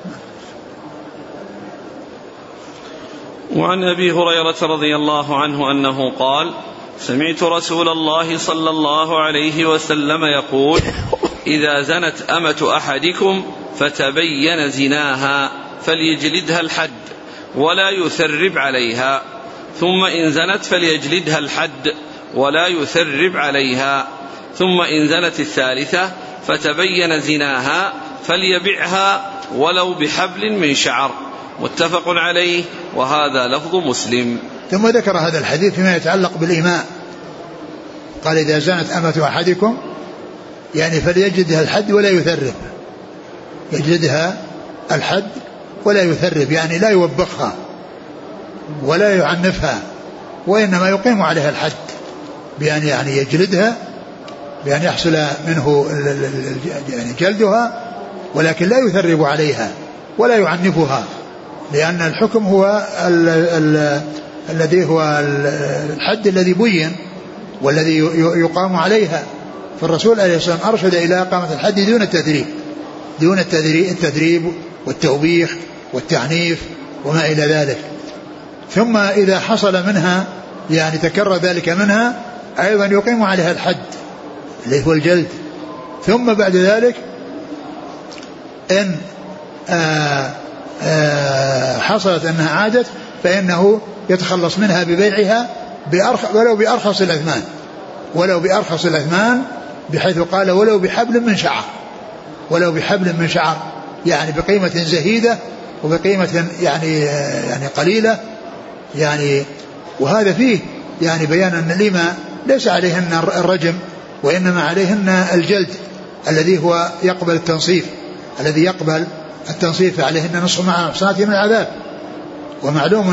وعن أبي هريرة رضي الله عنه أنه قال سمعت رسول الله صلى الله عليه وسلم يقول إذا زنت أمة أحدكم فتبين زناها فليجلدها الحد ولا يثرب عليها، ثم إن زنت فليجلدها الحد ولا يثرب عليها، ثم إن زنت الثالثة فتبين زناها فليبعها ولو بحبل من شعر. متفق عليه، وهذا لفظ مسلم. ثم ذكر هذا الحديث فيما يتعلق بالإيماء، قال إذا زنت أمة أحدكم يعني فليجلدها الحد ولا يثرب، يجلدها الحد ولا يثرب يعني لا يوبخها ولا يعنفها، وإنما يقيم عليها الحد بأن يعني يجلدها بأن يحصل منه يعني جلدها، ولكن لا يثرب عليها ولا يعنفها، لأن الحكم هو الذي هو الحد الذي بين والذي يقام عليها. فالرسول عليه الصلاة والسلام أرشد إلى إقامة الحد دون التدريب والتوبيخ والتعنيف وما إلى ذلك. ثم إذا حصل منها يعني تكرر ذلك منها أيضا يقيم عليها الحد اللي هو الجلد. ثم بعد ذلك إن حصلت أنها عادت فإنه يتخلص منها ببيعها ولو بأرخص الأثمان بحيث قال ولو بحبل من شعر يعني بقيمة زهيدة وبقيمة يعني قليلة يعني. وهذا فيه يعني بيان أن الإماء ليس عليهن الرجم وإنما عليهن الجلد الذي هو يقبل التنصيف، الذي يقبل التنصيف عليهن نصف مع محصناته من العذاب. ومعلوم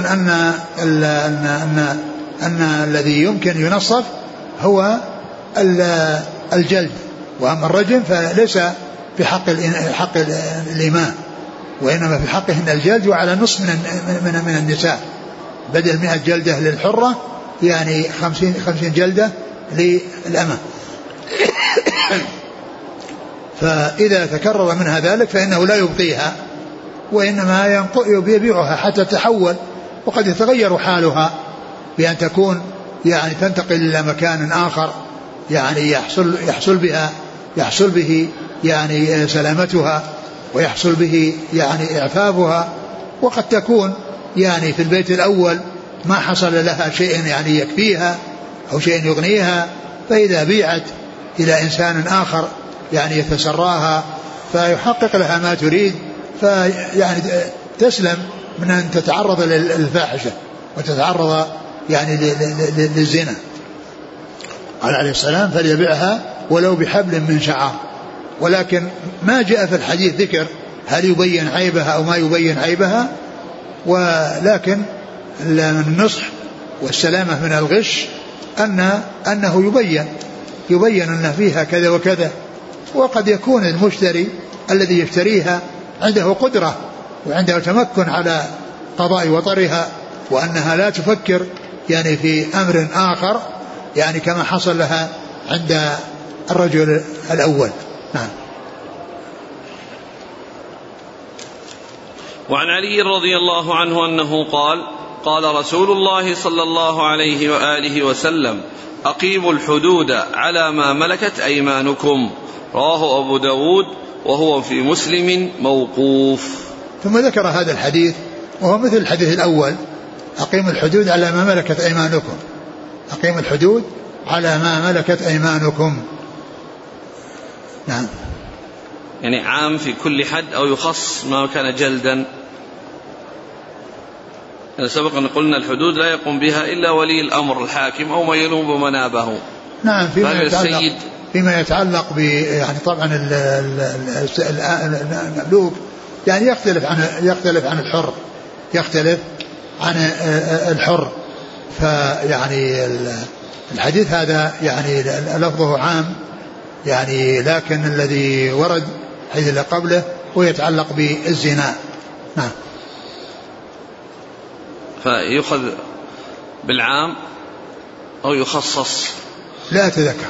أن الذي يمكن ينصف هو الجلد، وأما الرجم فليس في حق الإماء وإنما في حقهن الجلد وعلى نصف من النساء، بدل 100 جلدة للحرة يعني 50 جلدة للأمة. فإذا تكرر منها ذلك فإنه لا يبقيها، وإنما يبيعها حتى تتحول، وقد يتغير حالها بأن تكون يعني تنتقل إلى مكان آخر يعني يحصل به يعني سلامتها، ويحصل به يعني إعفافها. وقد تكون يعني في البيت الأول ما حصل لها شيء يعني يكفيها أو شيء يغنيها، فإذا بيعت إلى إنسان آخر يعني يتسراها فيحقق لها ما تريد، فيعني تسلم من أن تتعرض للفاحشة وتتعرض يعني للزنا. قال عليه السلام فليبيعها ولو بحبل من شعر. ولكن ما جاء في الحديث ذكر هل يبين عيبها أو ما يبين عيبها، ولكن النصح والسلامة من الغش أنه يبين أن فيها كذا وكذا. وقد يكون المشتري الذي يشتريها عنده قدرة وعنده تمكن على قضاء وطرها، وأنها لا تفكر يعني في أمر آخر يعني كما حصل لها عند الرجل الأول. نعم. وعن علي رضي الله عنه أنه قال: قال رسول الله صلى الله عليه وآله وسلم: أقيموا الحدود على ما ملكت أيمانكم. رواه أبو داود وهو في مسلم موقوف. ثم ذكر هذا الحديث وهو مثل الحديث الأول: أقيموا الحدود على ما ملكت أيمانكم. أقيموا الحدود على ما ملكت أيمانكم. نعم. يعني عام في كل حد أو يخص ما كان جلدا؟ سبق أن قلنا الحدود لا يقوم بها إلا ولي الأمر الحاكم أو ما ينوب منابه. نعم. فيما يتعلق يعني طبعا المملوك يعني يختلف عن الحر، يختلف عن الحر. فيعني الحديث هذا يعني لفظه عام يعني، لكن الذي ورد حيث اللي قبله هو يتعلق بالزنا. نعم. فيؤخذ بالعام أو يخصص؟ لا أتذكر.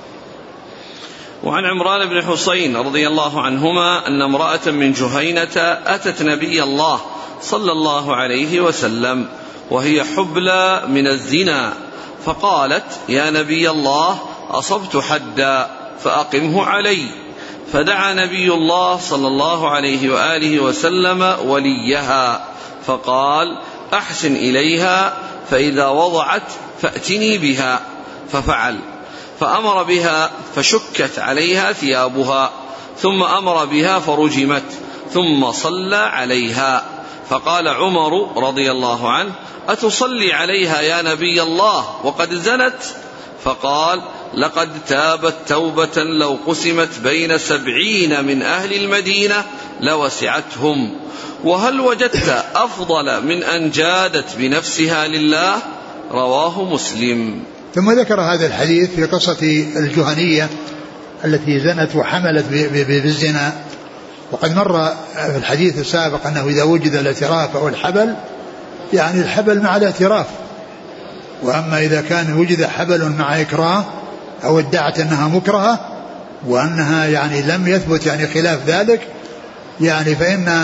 وعن عمران بن حسين رضي الله عنهما أن امرأة من جهينة أتت نبي الله صلى الله عليه وسلم وهي حبلى من الزنا، فقالت: يا نبي الله، أصبت حدا فأقمه علي. فدعا نبي الله صلى الله عليه وآله وسلم وليها فقال: أحسن إليها، فإذا وضعت فأتني بها. ففعل، فأمر بها فشكت عليها ثيابها، ثم أمر بها فرجمت، ثم صلى عليها. فقال عمر رضي الله عنه: أتصلي عليها يا نبي الله وقد زنت؟ فقال: لقد تابت توبة لو قسمت بين 70 من أهل المدينة لوسعتهم. وهل وجدت أفضل من أن جادت بنفسها لله؟ رواه مسلم. ثم ذكر هذا الحديث في قصة الجهنية التي زنت وحملت بالزنا. وقد مر في الحديث السابق أنه إذا وجد الاعتراف أو الحبل يعني الحبل مع الاعتراف، وأما إذا كان وجد حبل مع إكراه أو ادعت أنها مكرهة وأنها يعني لم يثبت يعني خلاف ذلك يعني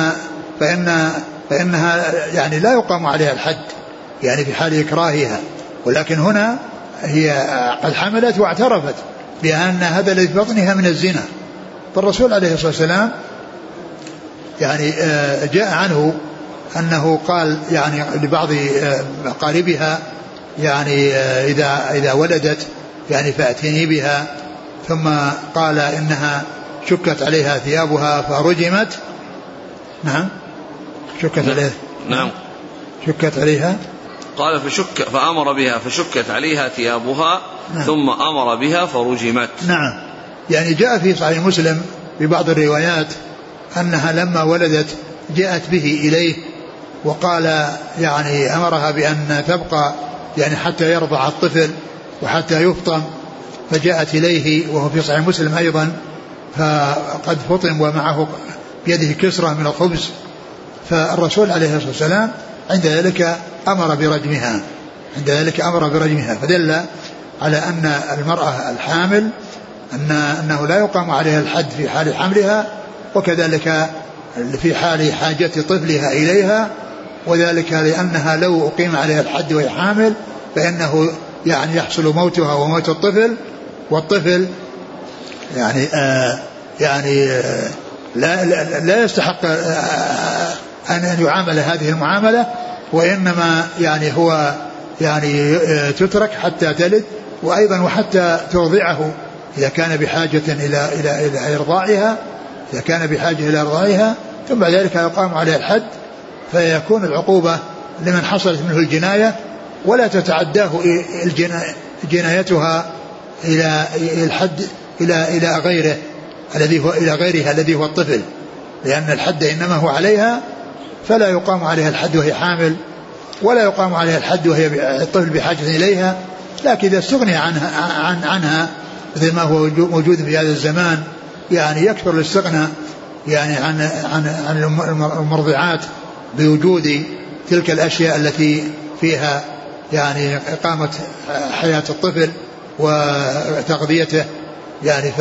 فإنها يعني لا يقام عليها الحد يعني في حال إكراهها. ولكن هنا هي قد حملت واعترفت بأن هذا الذي في بطنها من الزنا. فالرسول عليه الصلاة والسلام يعني جاء عنه أنه قال يعني لبعض أقاربها يعني إذا ولدت يعني فأتيني بها، ثم قال إنها شكت عليها ثيابها فرجمت. نعم. شكت عليها. نعم. شكت عليها. قال فأمر بها فشكت عليها ثيابها. نعم. ثم أمر بها فرجمت. نعم. يعني جاء في صحيح مسلم في بعض الروايات أنها لما ولدت جاءت به إليه وقال يعني أمرها بأن تبقى يعني حتى يرضع الطفل وحتى يفطم، فجاءت إليه وهو في صحيح مسلم أيضا فقد فطم ومعه بيده كسرة من الخبز. فالرسول عليه الصلاة والسلام عند ذلك أمر برجمها، فدل على أن المرأة الحامل أنه لا يقام عليها الحد في حال حملها، وكذلك في حال حاجة طفلها إليها، وذلك لأنها لو أقيم عليها الحد وهي حامل فإنه يعني يحصل موتها وموت الطفل، والطفل لا يستحق أن يعامل هذه المعاملة، وإنما يعني هو يعني تترك حتى تلد، وأيضا وحتى ترضعه إذا كان بحاجة إلى إرضاعها، إذا كان بحاجة إلى إرضاعها، ثم بعد ذلك يقام عليه الحد، فيكون العقوبة لمن حصلت منه الجناية ولا تتعداه جنايتها إلى الحد إلى غيره الذي هو الطفل، لأن الحد إنما هو عليها، فلا يقام عليها الحد وهي حامل، ولا يقام عليها الحد وهي الطفل بحاجة إليها. لكن إذا استغني عنها مثل ما هو موجود في هذا الزمان، يعني يكثر الاستغناء يعني عن المرضعات بوجود تلك الأشياء التي فيها يعني إقامة حياة الطفل وتغذيته، يعني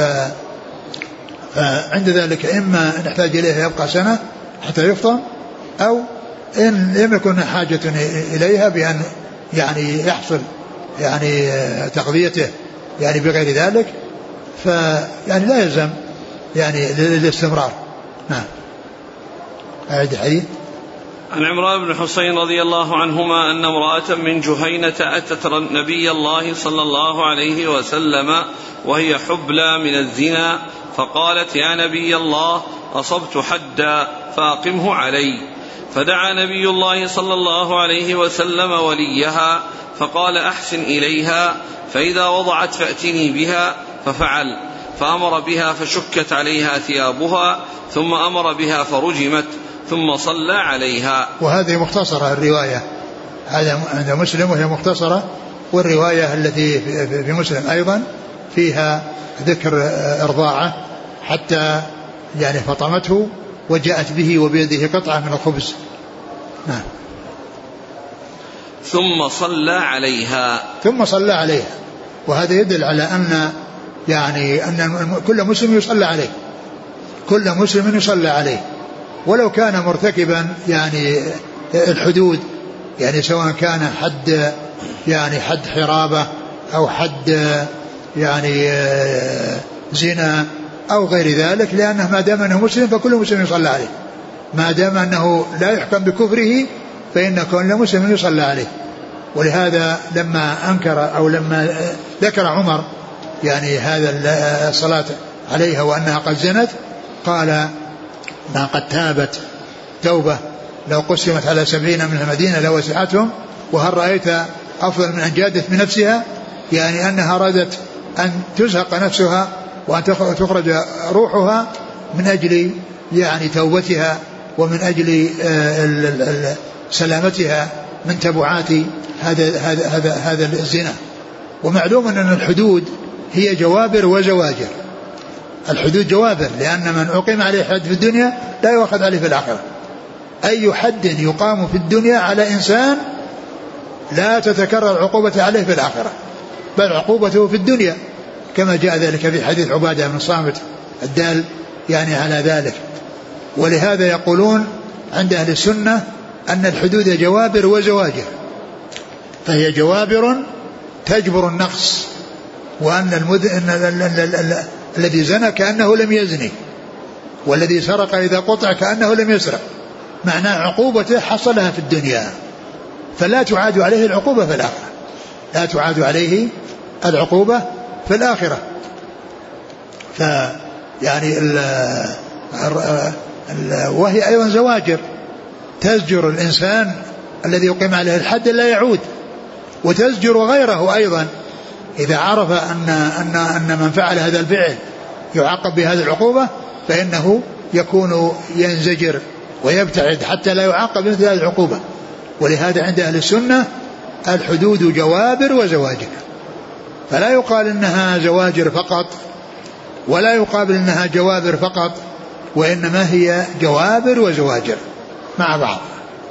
فعند ذلك إما نحتاج إليها يبقى سنة حتى يفطم، أو إن لم يكن حاجة إليها بأن يعني يحصل يعني تغذيته يعني بغير ذلك، فيعني لا يلزم يعني للاستمرار. نعم. أعد الحديث. عن عمران بن حسين رضي الله عنهما أن امرأة من جهينة أتت نبي الله صلى الله عليه وسلم وهي حبلى من الزنا، فقالت: يا نبي الله، أصبت حدا فأقمه علي. فدعا نبي الله صلى الله عليه وسلم وليها فقال: أحسن إليها، فإذا وضعت فأتني بها، ففعل، فأمر بها فشكت عليها ثيابها، ثم أمر بها فرجمت، ثم صلى عليها. وهذه مختصرة الرواية، هذا عند مسلم وهي مختصرة، والرواية التي في مسلم أيضا فيها ذكر إرضاعه حتى يعني فطمته وجاءت به وبيده قطعة من الخبز. نعم. ثم صلى عليها. وهذا يدل على أن يعني أن كل مسلم يصلى عليه، كل مسلم يصلى عليه، ولو كان مرتكبا يعني الحدود، يعني سواء كان حد يعني حد حرابة أو حد يعني زنا أو غير ذلك، لأنه ما دام أنه مسلم فكل مسلم يصلى عليه، ما دام أنه لا يحكم بكفره فإن كل مسلم يصلى عليه. ولهذا لما أنكر أو لما ذكر عمر يعني هذا الصلاة عليها وأنها قد زنت، قال: ما قد تابت توبة لو قسمت على 70 من المدينة لوسعتهم، وهل رأيت أفضل من أن جادت بنفسها، يعني أنها أرادت أن تزهق نفسها وأن تخرج روحها من أجل يعني توبتها ومن أجل سلامتها من تبعات هذا الزنا. ومعلوم أن الحدود هي جوابر وزواجر. الحدود جوابر، لأن من أقيم عليه حد في الدنيا لا يؤخذ عليه في الآخرة. أي حد يقام في الدنيا على إنسان لا تتكرر عقوبة عليه في الآخرة، بل عقوبته في الدنيا، كما جاء ذلك في حديث عبادة بن الصامت الدال يعني على ذلك. ولهذا يقولون عند أهل السنة أن الحدود جوابر وزواجر، فهي جوابر تجبر النقص، وأن الذي زنى كأنه لم يزني، والذي سرق إذا قطع كأنه لم يسرق، معنى عقوبته حصلها في الدنيا، فلا تعاد عليه العقوبة في الآخرة، لا تعاد عليه العقوبة في الآخرة. فيعني وهي أيضا زواجر، تزجر الإنسان الذي يقيم عليه الحد لا يعود، وتزجر غيره أيضا إذا عرف أن من فعل هذا الفعل يعاقب بهذه العقوبة فإنه يكون ينزجر ويبتعد حتى لا يعاقب مثل هذه العقوبة. ولهذا عند أهل السنة الحدود جوابر وزواجر، فلا يقال إنها زواجر فقط ولا يقابل إنها جوابر فقط، وإنما هي جوابر وزواجر مع بعض.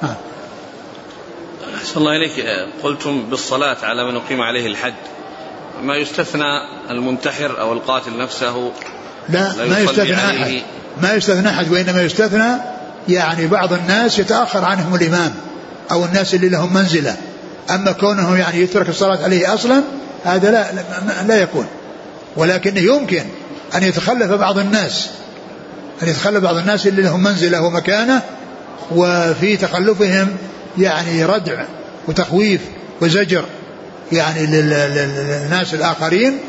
أحسن الله إليك. قلتم بالصلاة على من أقيم عليه الحد، ما يستثنى المنتحر أو القاتل نفسه؟ لا ما يستثنى أحد، ما يستثنى أحد، وإنما يستثنى يعني بعض الناس يتأخر عنهم الإمام أو الناس اللي لهم منزلة. أما كونه يعني يترك الصلاة عليه أصلا هذا لا يكون، ولكن يمكن أن يتخلف بعض الناس، أن يتخلف بعض الناس اللي لهم منزلة ومكانة، وفي تخلفهم يعني ردع وتخويف وزجر يعني للناس الآخرين،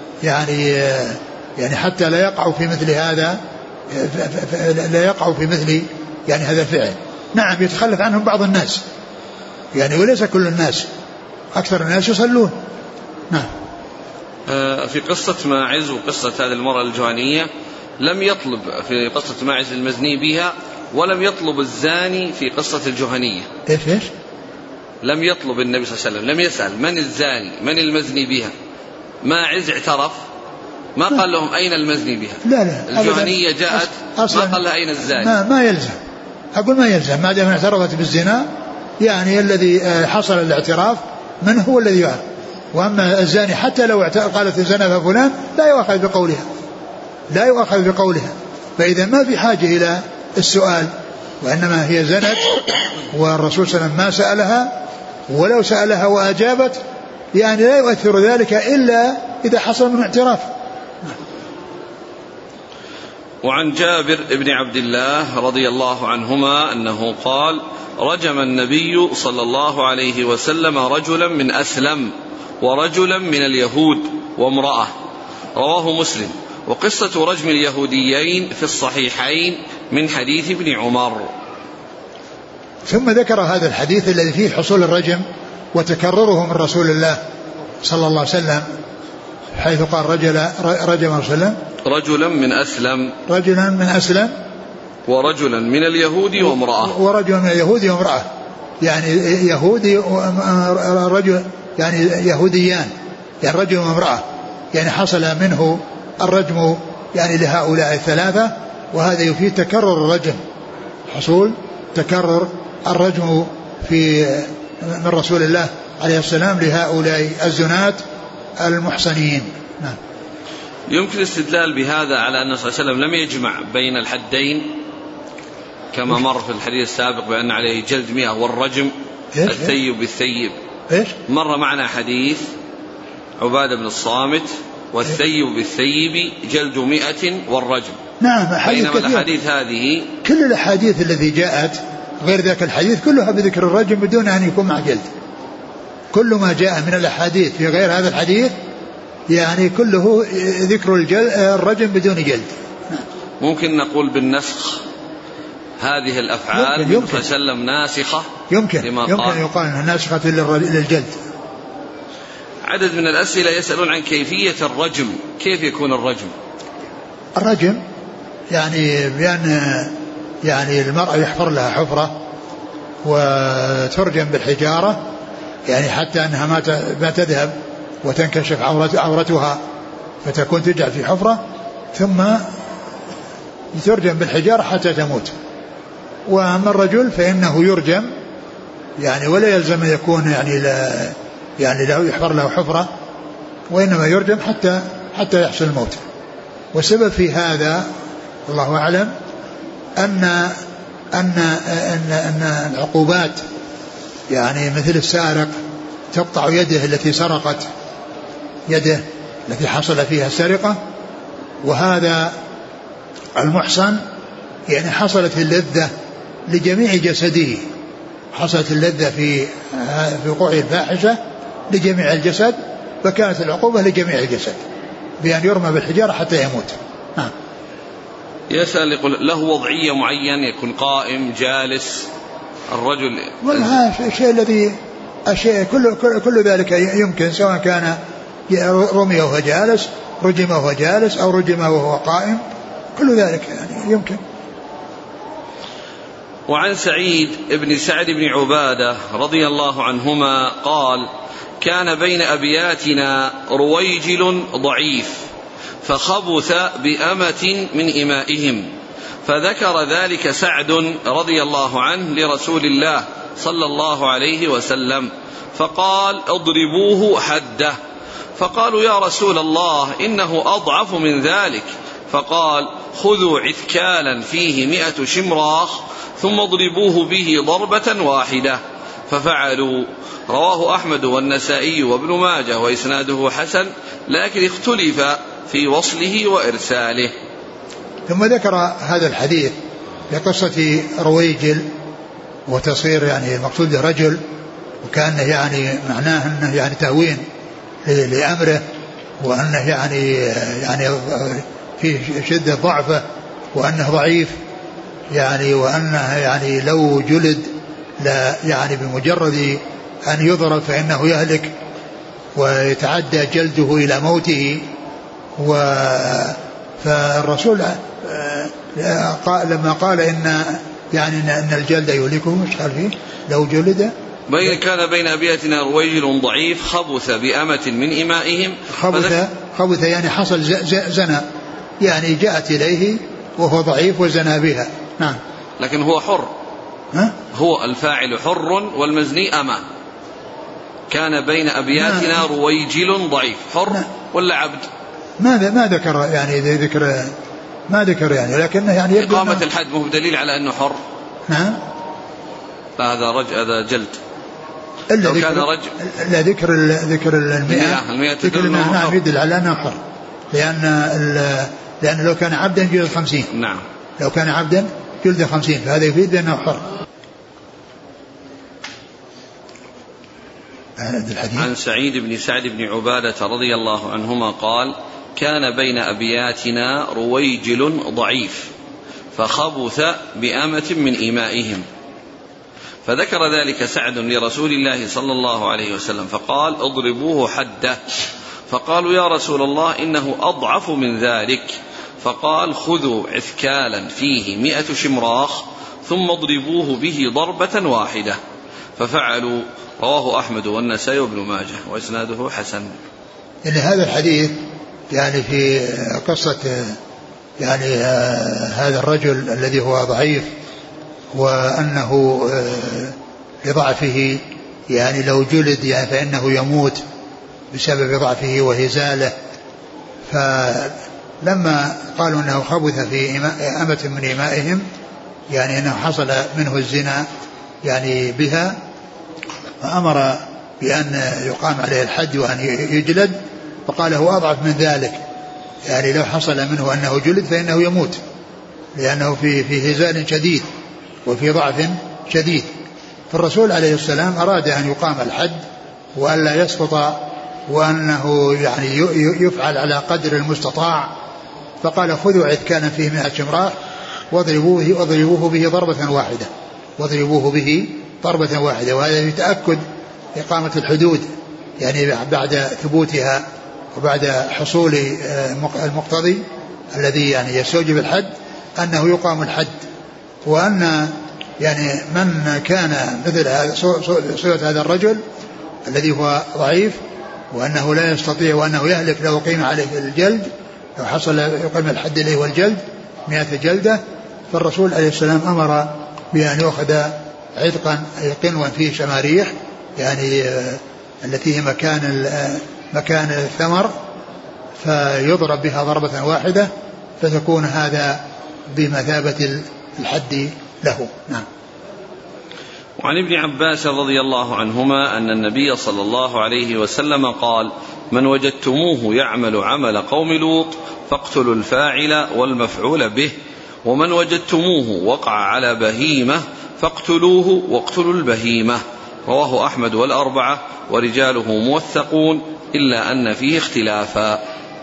يعني حتى لا يقعوا في مثل هذا، لا يقعوا في مثل يعني هذا الفعل. نعم يتخلف عنهم بعض الناس يعني، وليس كل الناس، أكثر الناس يصلون. نعم. في قصة ماعز وقصة هذه المرأة الجهنية لم يطلب في قصة ماعز المزني بها، ولم يطلب الزاني في قصة الجهنية. إيش لم يطلب النبي صلى الله عليه وسلم، لم يسأل من الزاني من المزني بها. ماعز اعترف، ما قال لهم أين المزني بها. لا الجهنية جاءت ما قال لها أين الزاني. ما يلزم، أقول ما يلزم ما دام اعترفت بالزنا، يعني الذي حصل الاعتراف منه هو الذي يعرف. وأما الزاني حتى لو قالت زنا فلان لا يؤخذ بقولها، فإذا ما في حاجة إلى السؤال، وإنما هي زنت والرسول صلى الله عليه وسلم ما سألها، ولو سألها وأجابت يعني لا يؤثر ذلك إلا إذا حصل من اعتراف. وعن جابر بن عبد الله رضي الله عنهما أنه قال: رجم النبي صلى الله عليه وسلم رجلا من أسلم ورجلا من اليهود وامرأة، رواه مسلم. وقصة رجم اليهوديين في الصحيحين من حديث ابن عمر. ثم ذكر هذا الحديث الذي فيه حصول الرجم وتكرره من رسول الله صلى الله عليه وسلم، حيث قال رجم رسول رجلا من أسلم ورجلا من اليهود وامرأة، يعني يهودي رجل يعني يهوديان، يعني رجل وامرأة، يعني حصل منه الرجم يعني لهؤلاء الثلاثة. وهذا يفيد تكرر الرجم، حصول تكرر الرجم من رسول الله عليه السلام لهؤلاء الزنات المحصنين. نعم. يمكن الاستدلال بهذا على أن صلى الله عليه وسلم لم يجمع بين الحدين كما مر في الحديث السابق بأن عليه جلد 100 والرجم الثيب بالثيب. مر معنا حديث عبادة بن الصامت والثيب بالثيب جلد 100 والرجم. نعم. بينما الأحاديث هذه كل الأحاديث التي جاءت غير ذاك الحديث كلها بذكر الرجم بدون أن يكون مع جلد. كل ما جاء من الأحاديث في غير هذا الحديث يعني كله ذكر الرجم بدون جلد. ممكن نقول بالنسخ هذه الأفعال صلى الله عليه وسلم ناسخة، يمكن يقال أنها ناسخة للجلد. عدد من الأسئلة يسألون عن كيفية الرجم، كيف يكون الرجم يعني بأن يعني المرأة يحفر لها حفرة وترجم بالحجارة، يعني حتى أنها ما تذهب وتنكشف عورتها، فتكون تجعل في حفرة ثم يترجم بالحجارة حتى تموت. وأما الرجل فإنه يرجم يعني ولا يلزم أن يكون يعني له يحفر له حفرة، وإنما يرجم حتى يحصل الموت. والسبب في هذا الله أعلم أن العقوبات يعني مثل السارق تقطع يده التي سرقت، يده التي حصل فيها السرقة، وهذا المحصن يعني حصلت اللذة لجميع جسده، حصلت اللذة في وقوع الفاحشة لجميع الجسد، فكانت العقوبة لجميع الجسد بأن يرمى بالحجارة حتى يموت. يسأل يقول له وضعية معينة، يكون قائم جالس الرجل؟ والله الشيء كل ذلك يمكن، سواء كان رمي وهو جالس، رجم وهو جالس، أو رجم وهو قائم، كل ذلك يعني يمكن. وعن سعيد بن سعد بن عبادة رضي الله عنهما قال: كان بين أبياتنا رويجل ضعيف فخبث بأمة من إمائهم، فذكر ذلك سعد رضي الله عنه لرسول الله صلى الله عليه وسلم، فقال: اضربوه حده. فقالوا يا رسول الله إنه أضعف من ذلك. فقال خذوا عثكالا فيه 100 شمراخ ثم اضربوه به ضربة واحدة، ففعلوا. رواه أحمد والنسائي وابن ماجه وإسناده حسن، لكن اختلف في وصله وإرساله. ثم ذكر هذا الحديث بقصة رويجل وتصير يعني المقصود رجل، وكأنه يعني معناه أنه يعني تهوين لأمره، وأنه يعني في شدة ضعفه، وأنه ضعيف يعني، وأنه يعني لو جلد لا يعني بمجرد أن يضرب فإنه يهلك ويتعدى جلده إلى موته. فالرسول لما قال إن الجلد يهلكه، مش قال فيه لو جلد كان بين أبياتنا رويجل ضعيف خبث بأمة من إمائهم. خبث يعني حصل زنا، يعني جاءت إليه وهو ضعيف وزنا بها. نعم. لكن هو حر، هو الفاعل حر والمزني أمة. كان بين أبياتنا رويجل ضعيف، حر ولا عبد؟ ما ذكر يعني ما ذكر يعني، لكنه يعني إقامة الحد مو بدليل على أنه حر. نعم. هذا جلد. لو كان رجل لا ذكر المئة ذكر نعم يدل على أنه حر، لأن لو كان عبدا جلد 50. نعم. لو كان عبدا جلد 50، فهذا يفيد أنه حر. عن سعيد بن سعد بن عبادة رضي الله عنهما قال كان بين أبياتنا رويجل ضعيف فخبث بأمة من إمائهم، فذكر ذلك سعد لرسول الله صلى الله عليه وسلم فقال اضربوه حده، فقالوا يا رسول الله إنه أضعف من ذلك، فقال خذوا عثكالا فيه 100 شمراخ ثم اضربوه به ضربة واحدة، ففعلوا. رواه أحمد والنسائي وابن ماجه وإسناده حسن. يعني هذا الحديث يعني في قصة يعني هذا الرجل الذي هو ضعيف، وأنه لضعفه يعني لو جلد يعني فإنه يموت بسبب ضعفه وهزاله. فلما قالوا أنه خبث في أمة من إمائهم، يعني أنه حصل منه الزنا يعني بها، فأمر بأن يقام عليه الحد وأن يجلد، فقال هو أضعف من ذلك، يعني لو حصل منه أنه جلد فإنه يموت، لأنه في هزال شديد وفي ضعف شديد. فالرسول عليه السلام أراد أن يقام الحد وألا يسقط، وأنه يعني يفعل على قدر المستطاع، فقال خذوا عثكانا فيه 100 شمراخ واضربوه به ضربة واحدة، وهذا يتأكد إقامة الحدود يعني بعد ثبوتها وبعد حصول المقتضي الذي يعني يستوجب الحد أنه يقام الحد، وأن يعني من كان مثل صورة هذا الرجل الذي هو ضعيف وأنه لا يستطيع وأنه يهلك لو قيم عليه الجلد، لو حصل يقيم الحد إليه والجلد 100 جلدة، فالرسول عليه السلام أمر بأن يأخذ عتقا قنوا فيه شماريح يعني التي هي مكان الثمر، فيضرب بها ضربة واحدة، فتكون هذا بمثابة الحد له. نعم. وعن ابن عباس رضي الله عنهما أن النبي صلى الله عليه وسلم قال من وجدتموه يعمل عمل قوم لوط فاقتلوا الفاعل والمفعول به، ومن وجدتموه وقع على بهيمة فاقتلوه واقتلوا البهيمة. رواه أحمد والأربعة ورجاله موثقون إلا أن فيه اختلافا.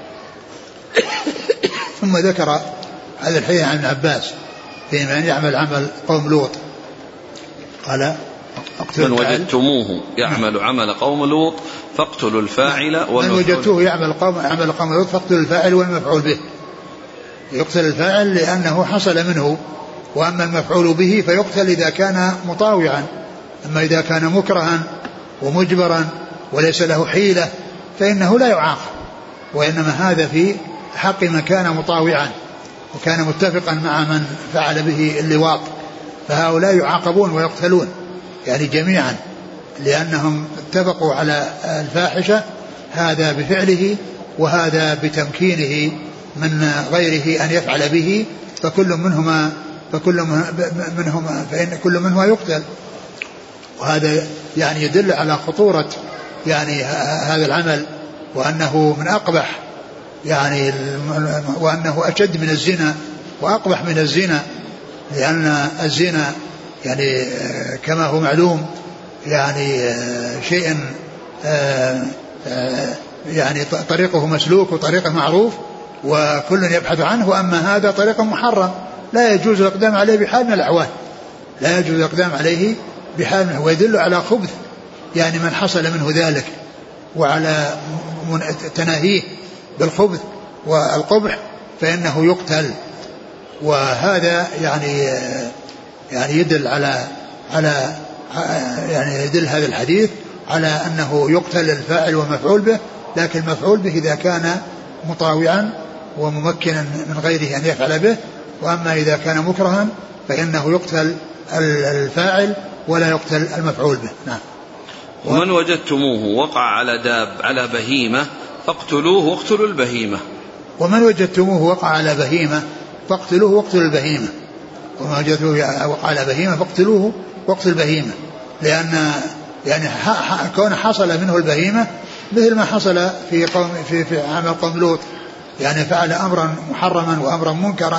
ثم ذكر هذا الحديث عن ابن عباس في من يعمل عمل قوم لوط، قال من وجدتموه يعمل عمل قوم لوط فاقتلوا الفاعل والمفعول. من وجدتوه يعمل عمل قوم لوط فاقتلوا الفاعل والمفعول به. يقتل الفاعل لأنه حصل منه، وأما المفعول به فيقتل إذا كان مطاوعا، أما إذا كان مكرها ومجبرا وليس له حيلة فإنه لا يعاقب، وإنما هذا في حق من كان مطاوعا وكان متفقا مع من فعل به اللواط، فهؤلاء يعاقبون ويقتلون يعني جميعا، لأنهم اتفقوا على الفاحشة هذا بفعله وهذا بتمكينه من غيره أن يفعل به، فكل منهما يقتل. وهذا يعني يدل على خطورة يعني هذا العمل، وأنه من أقبح يعني، وأنه أشد من الزنا وأقبح من الزنا، لأن الزنا يعني كما هو معلوم يعني شيء يعني طريقه مسلوك وطريقه معروف وكل يبحث عنه، وأما هذا طريق محرم لا يجوز الإقدام عليه بحال من الأحوال، لا يجوز الإقدام عليه بحال منه. ويدل على خبث يعني من حصل منه ذلك، وعلى تناهيه بالخبث والقبح فإنه يقتل. وهذا يعني يدل على يعني يدل هذا الحديث على أنه يقتل الفاعل ومفعول به، لكن المفعول به إذا كان مطاوعا وممكنا من غيره أن يفعل به، وأما إذا كان مكرها فإنه يقتل الفاعل ولا يقتل المفعول به. نعم. ومن وجدتموه وقع على بهيمة فاقتلوه واقتلوا البهيمة. ومن وجدتموه وقع على بهيمة فاقتلوه واقتلوا البهيمة. وما وجدتموه وقع على بهيمة فاقتلوه واقتلوا البهيمة، لأن يعني كون حصل منه البهيمة مثل ما حصل في عمل قوم لوط، يعني فعل أمرا محرما وأمرا منكرا.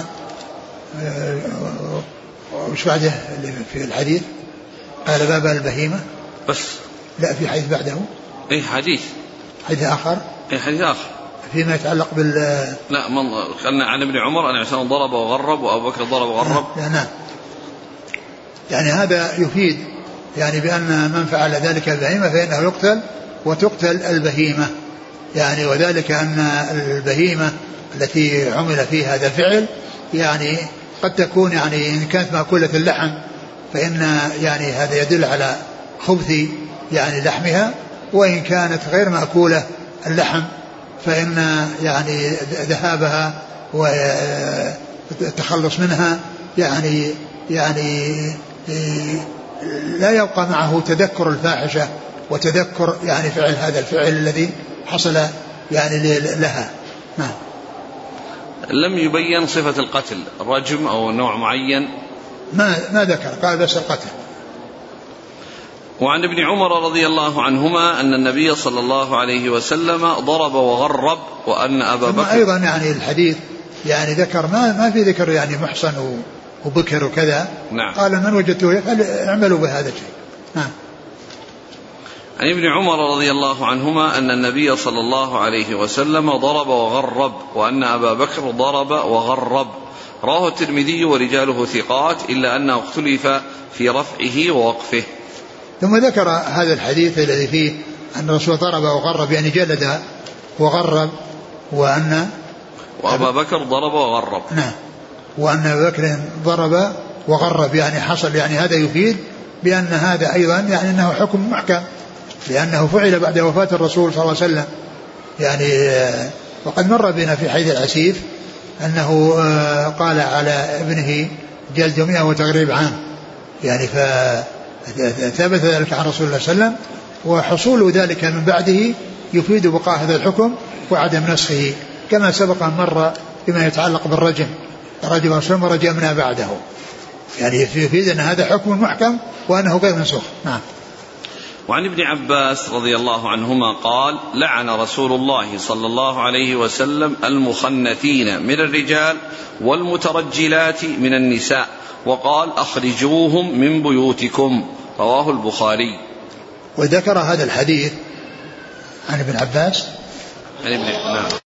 وش بعده في الحديث؟ قال باب البهيمة بس، لا في حديث بعده أي حديث آخر، أي حديث آخر فيما يتعلق لا قالنا عن ابن عمر أن عثمان ضرب وغرب وأبو بكر ضرب وغرب. نعم. يعني هذا يفيد يعني بأن من فعل ذلك البهيمة فإنه يقتل وتقتل البهيمة، يعني وذلك أن البهيمة التي عمل فيها هذا الفعل يعني قد تكون يعني إن كانت مأكولة اللحم فإن يعني هذا يدل على خبث يعني لحمها، وإن كانت غير مأكولة اللحم فإن يعني ذهابها والتخلص منها يعني لا يبقى معه تذكر الفاحشة وتذكر يعني فعل هذا الفعل الذي حصل يعني لها. نعم. لم يبين صفة القتل، الرجم أو نوع معين ما ذكر، قال بس القتل. وعن ابن عمر رضي الله عنهما أن النبي صلى الله عليه وسلم ضرب وغرب وأن أبا بكر أيضا يعني الحديث يعني ذكر ما في ذكر يعني محصن وبكر وكذا. نعم. قال من وجدته يفعل اعملوا بهذا الشيء. نعم. عن ابن عمر رضي الله عنهما أن النبي صلى الله عليه وسلم ضرب وغرب وأن أبا بكر ضرب وغرب. رواه الترمذي ورجاله ثقات إلا أنه اختلف في رفعه ووقفه. ثم ذكر هذا الحديث الذي فيه أن الرسول ضرب وغرب يعني جلد وغرب، وأبا بكر ضرب وغرب. نعم. وأن أبا بكر ضرب وغرب يعني حصل، يعني هذا يفيد بأن هذا أيضا يعني أنه حكم محكم، لأنه فعل بعد وفاة الرسول صلى الله عليه وسلم. يعني وقد مر بنا في حديث العسيف أنه قال على ابنه جلد 100 وتغريب عام، يعني فثبت ذلك عن رسول الله صلى الله عليه وسلم، وحصول ذلك من بعده يفيد بقاء هذا الحكم وعدم نسخه، كما سبق أن مر بما يتعلق بالرجم، رجم رسول ورجمنا بعده، يعني يفيد أن هذا حكم محكم وأنه غير منسوخ. نعم. وعن ابن عباس رضي الله عنهما قال لعن رسول الله صلى الله عليه وسلم المخنثين من الرجال والمترجلات من النساء، وقال أخرجوهم من بيوتكم. رواه البخاري. وذكر هذا الحديث عن ابن عباس نعم.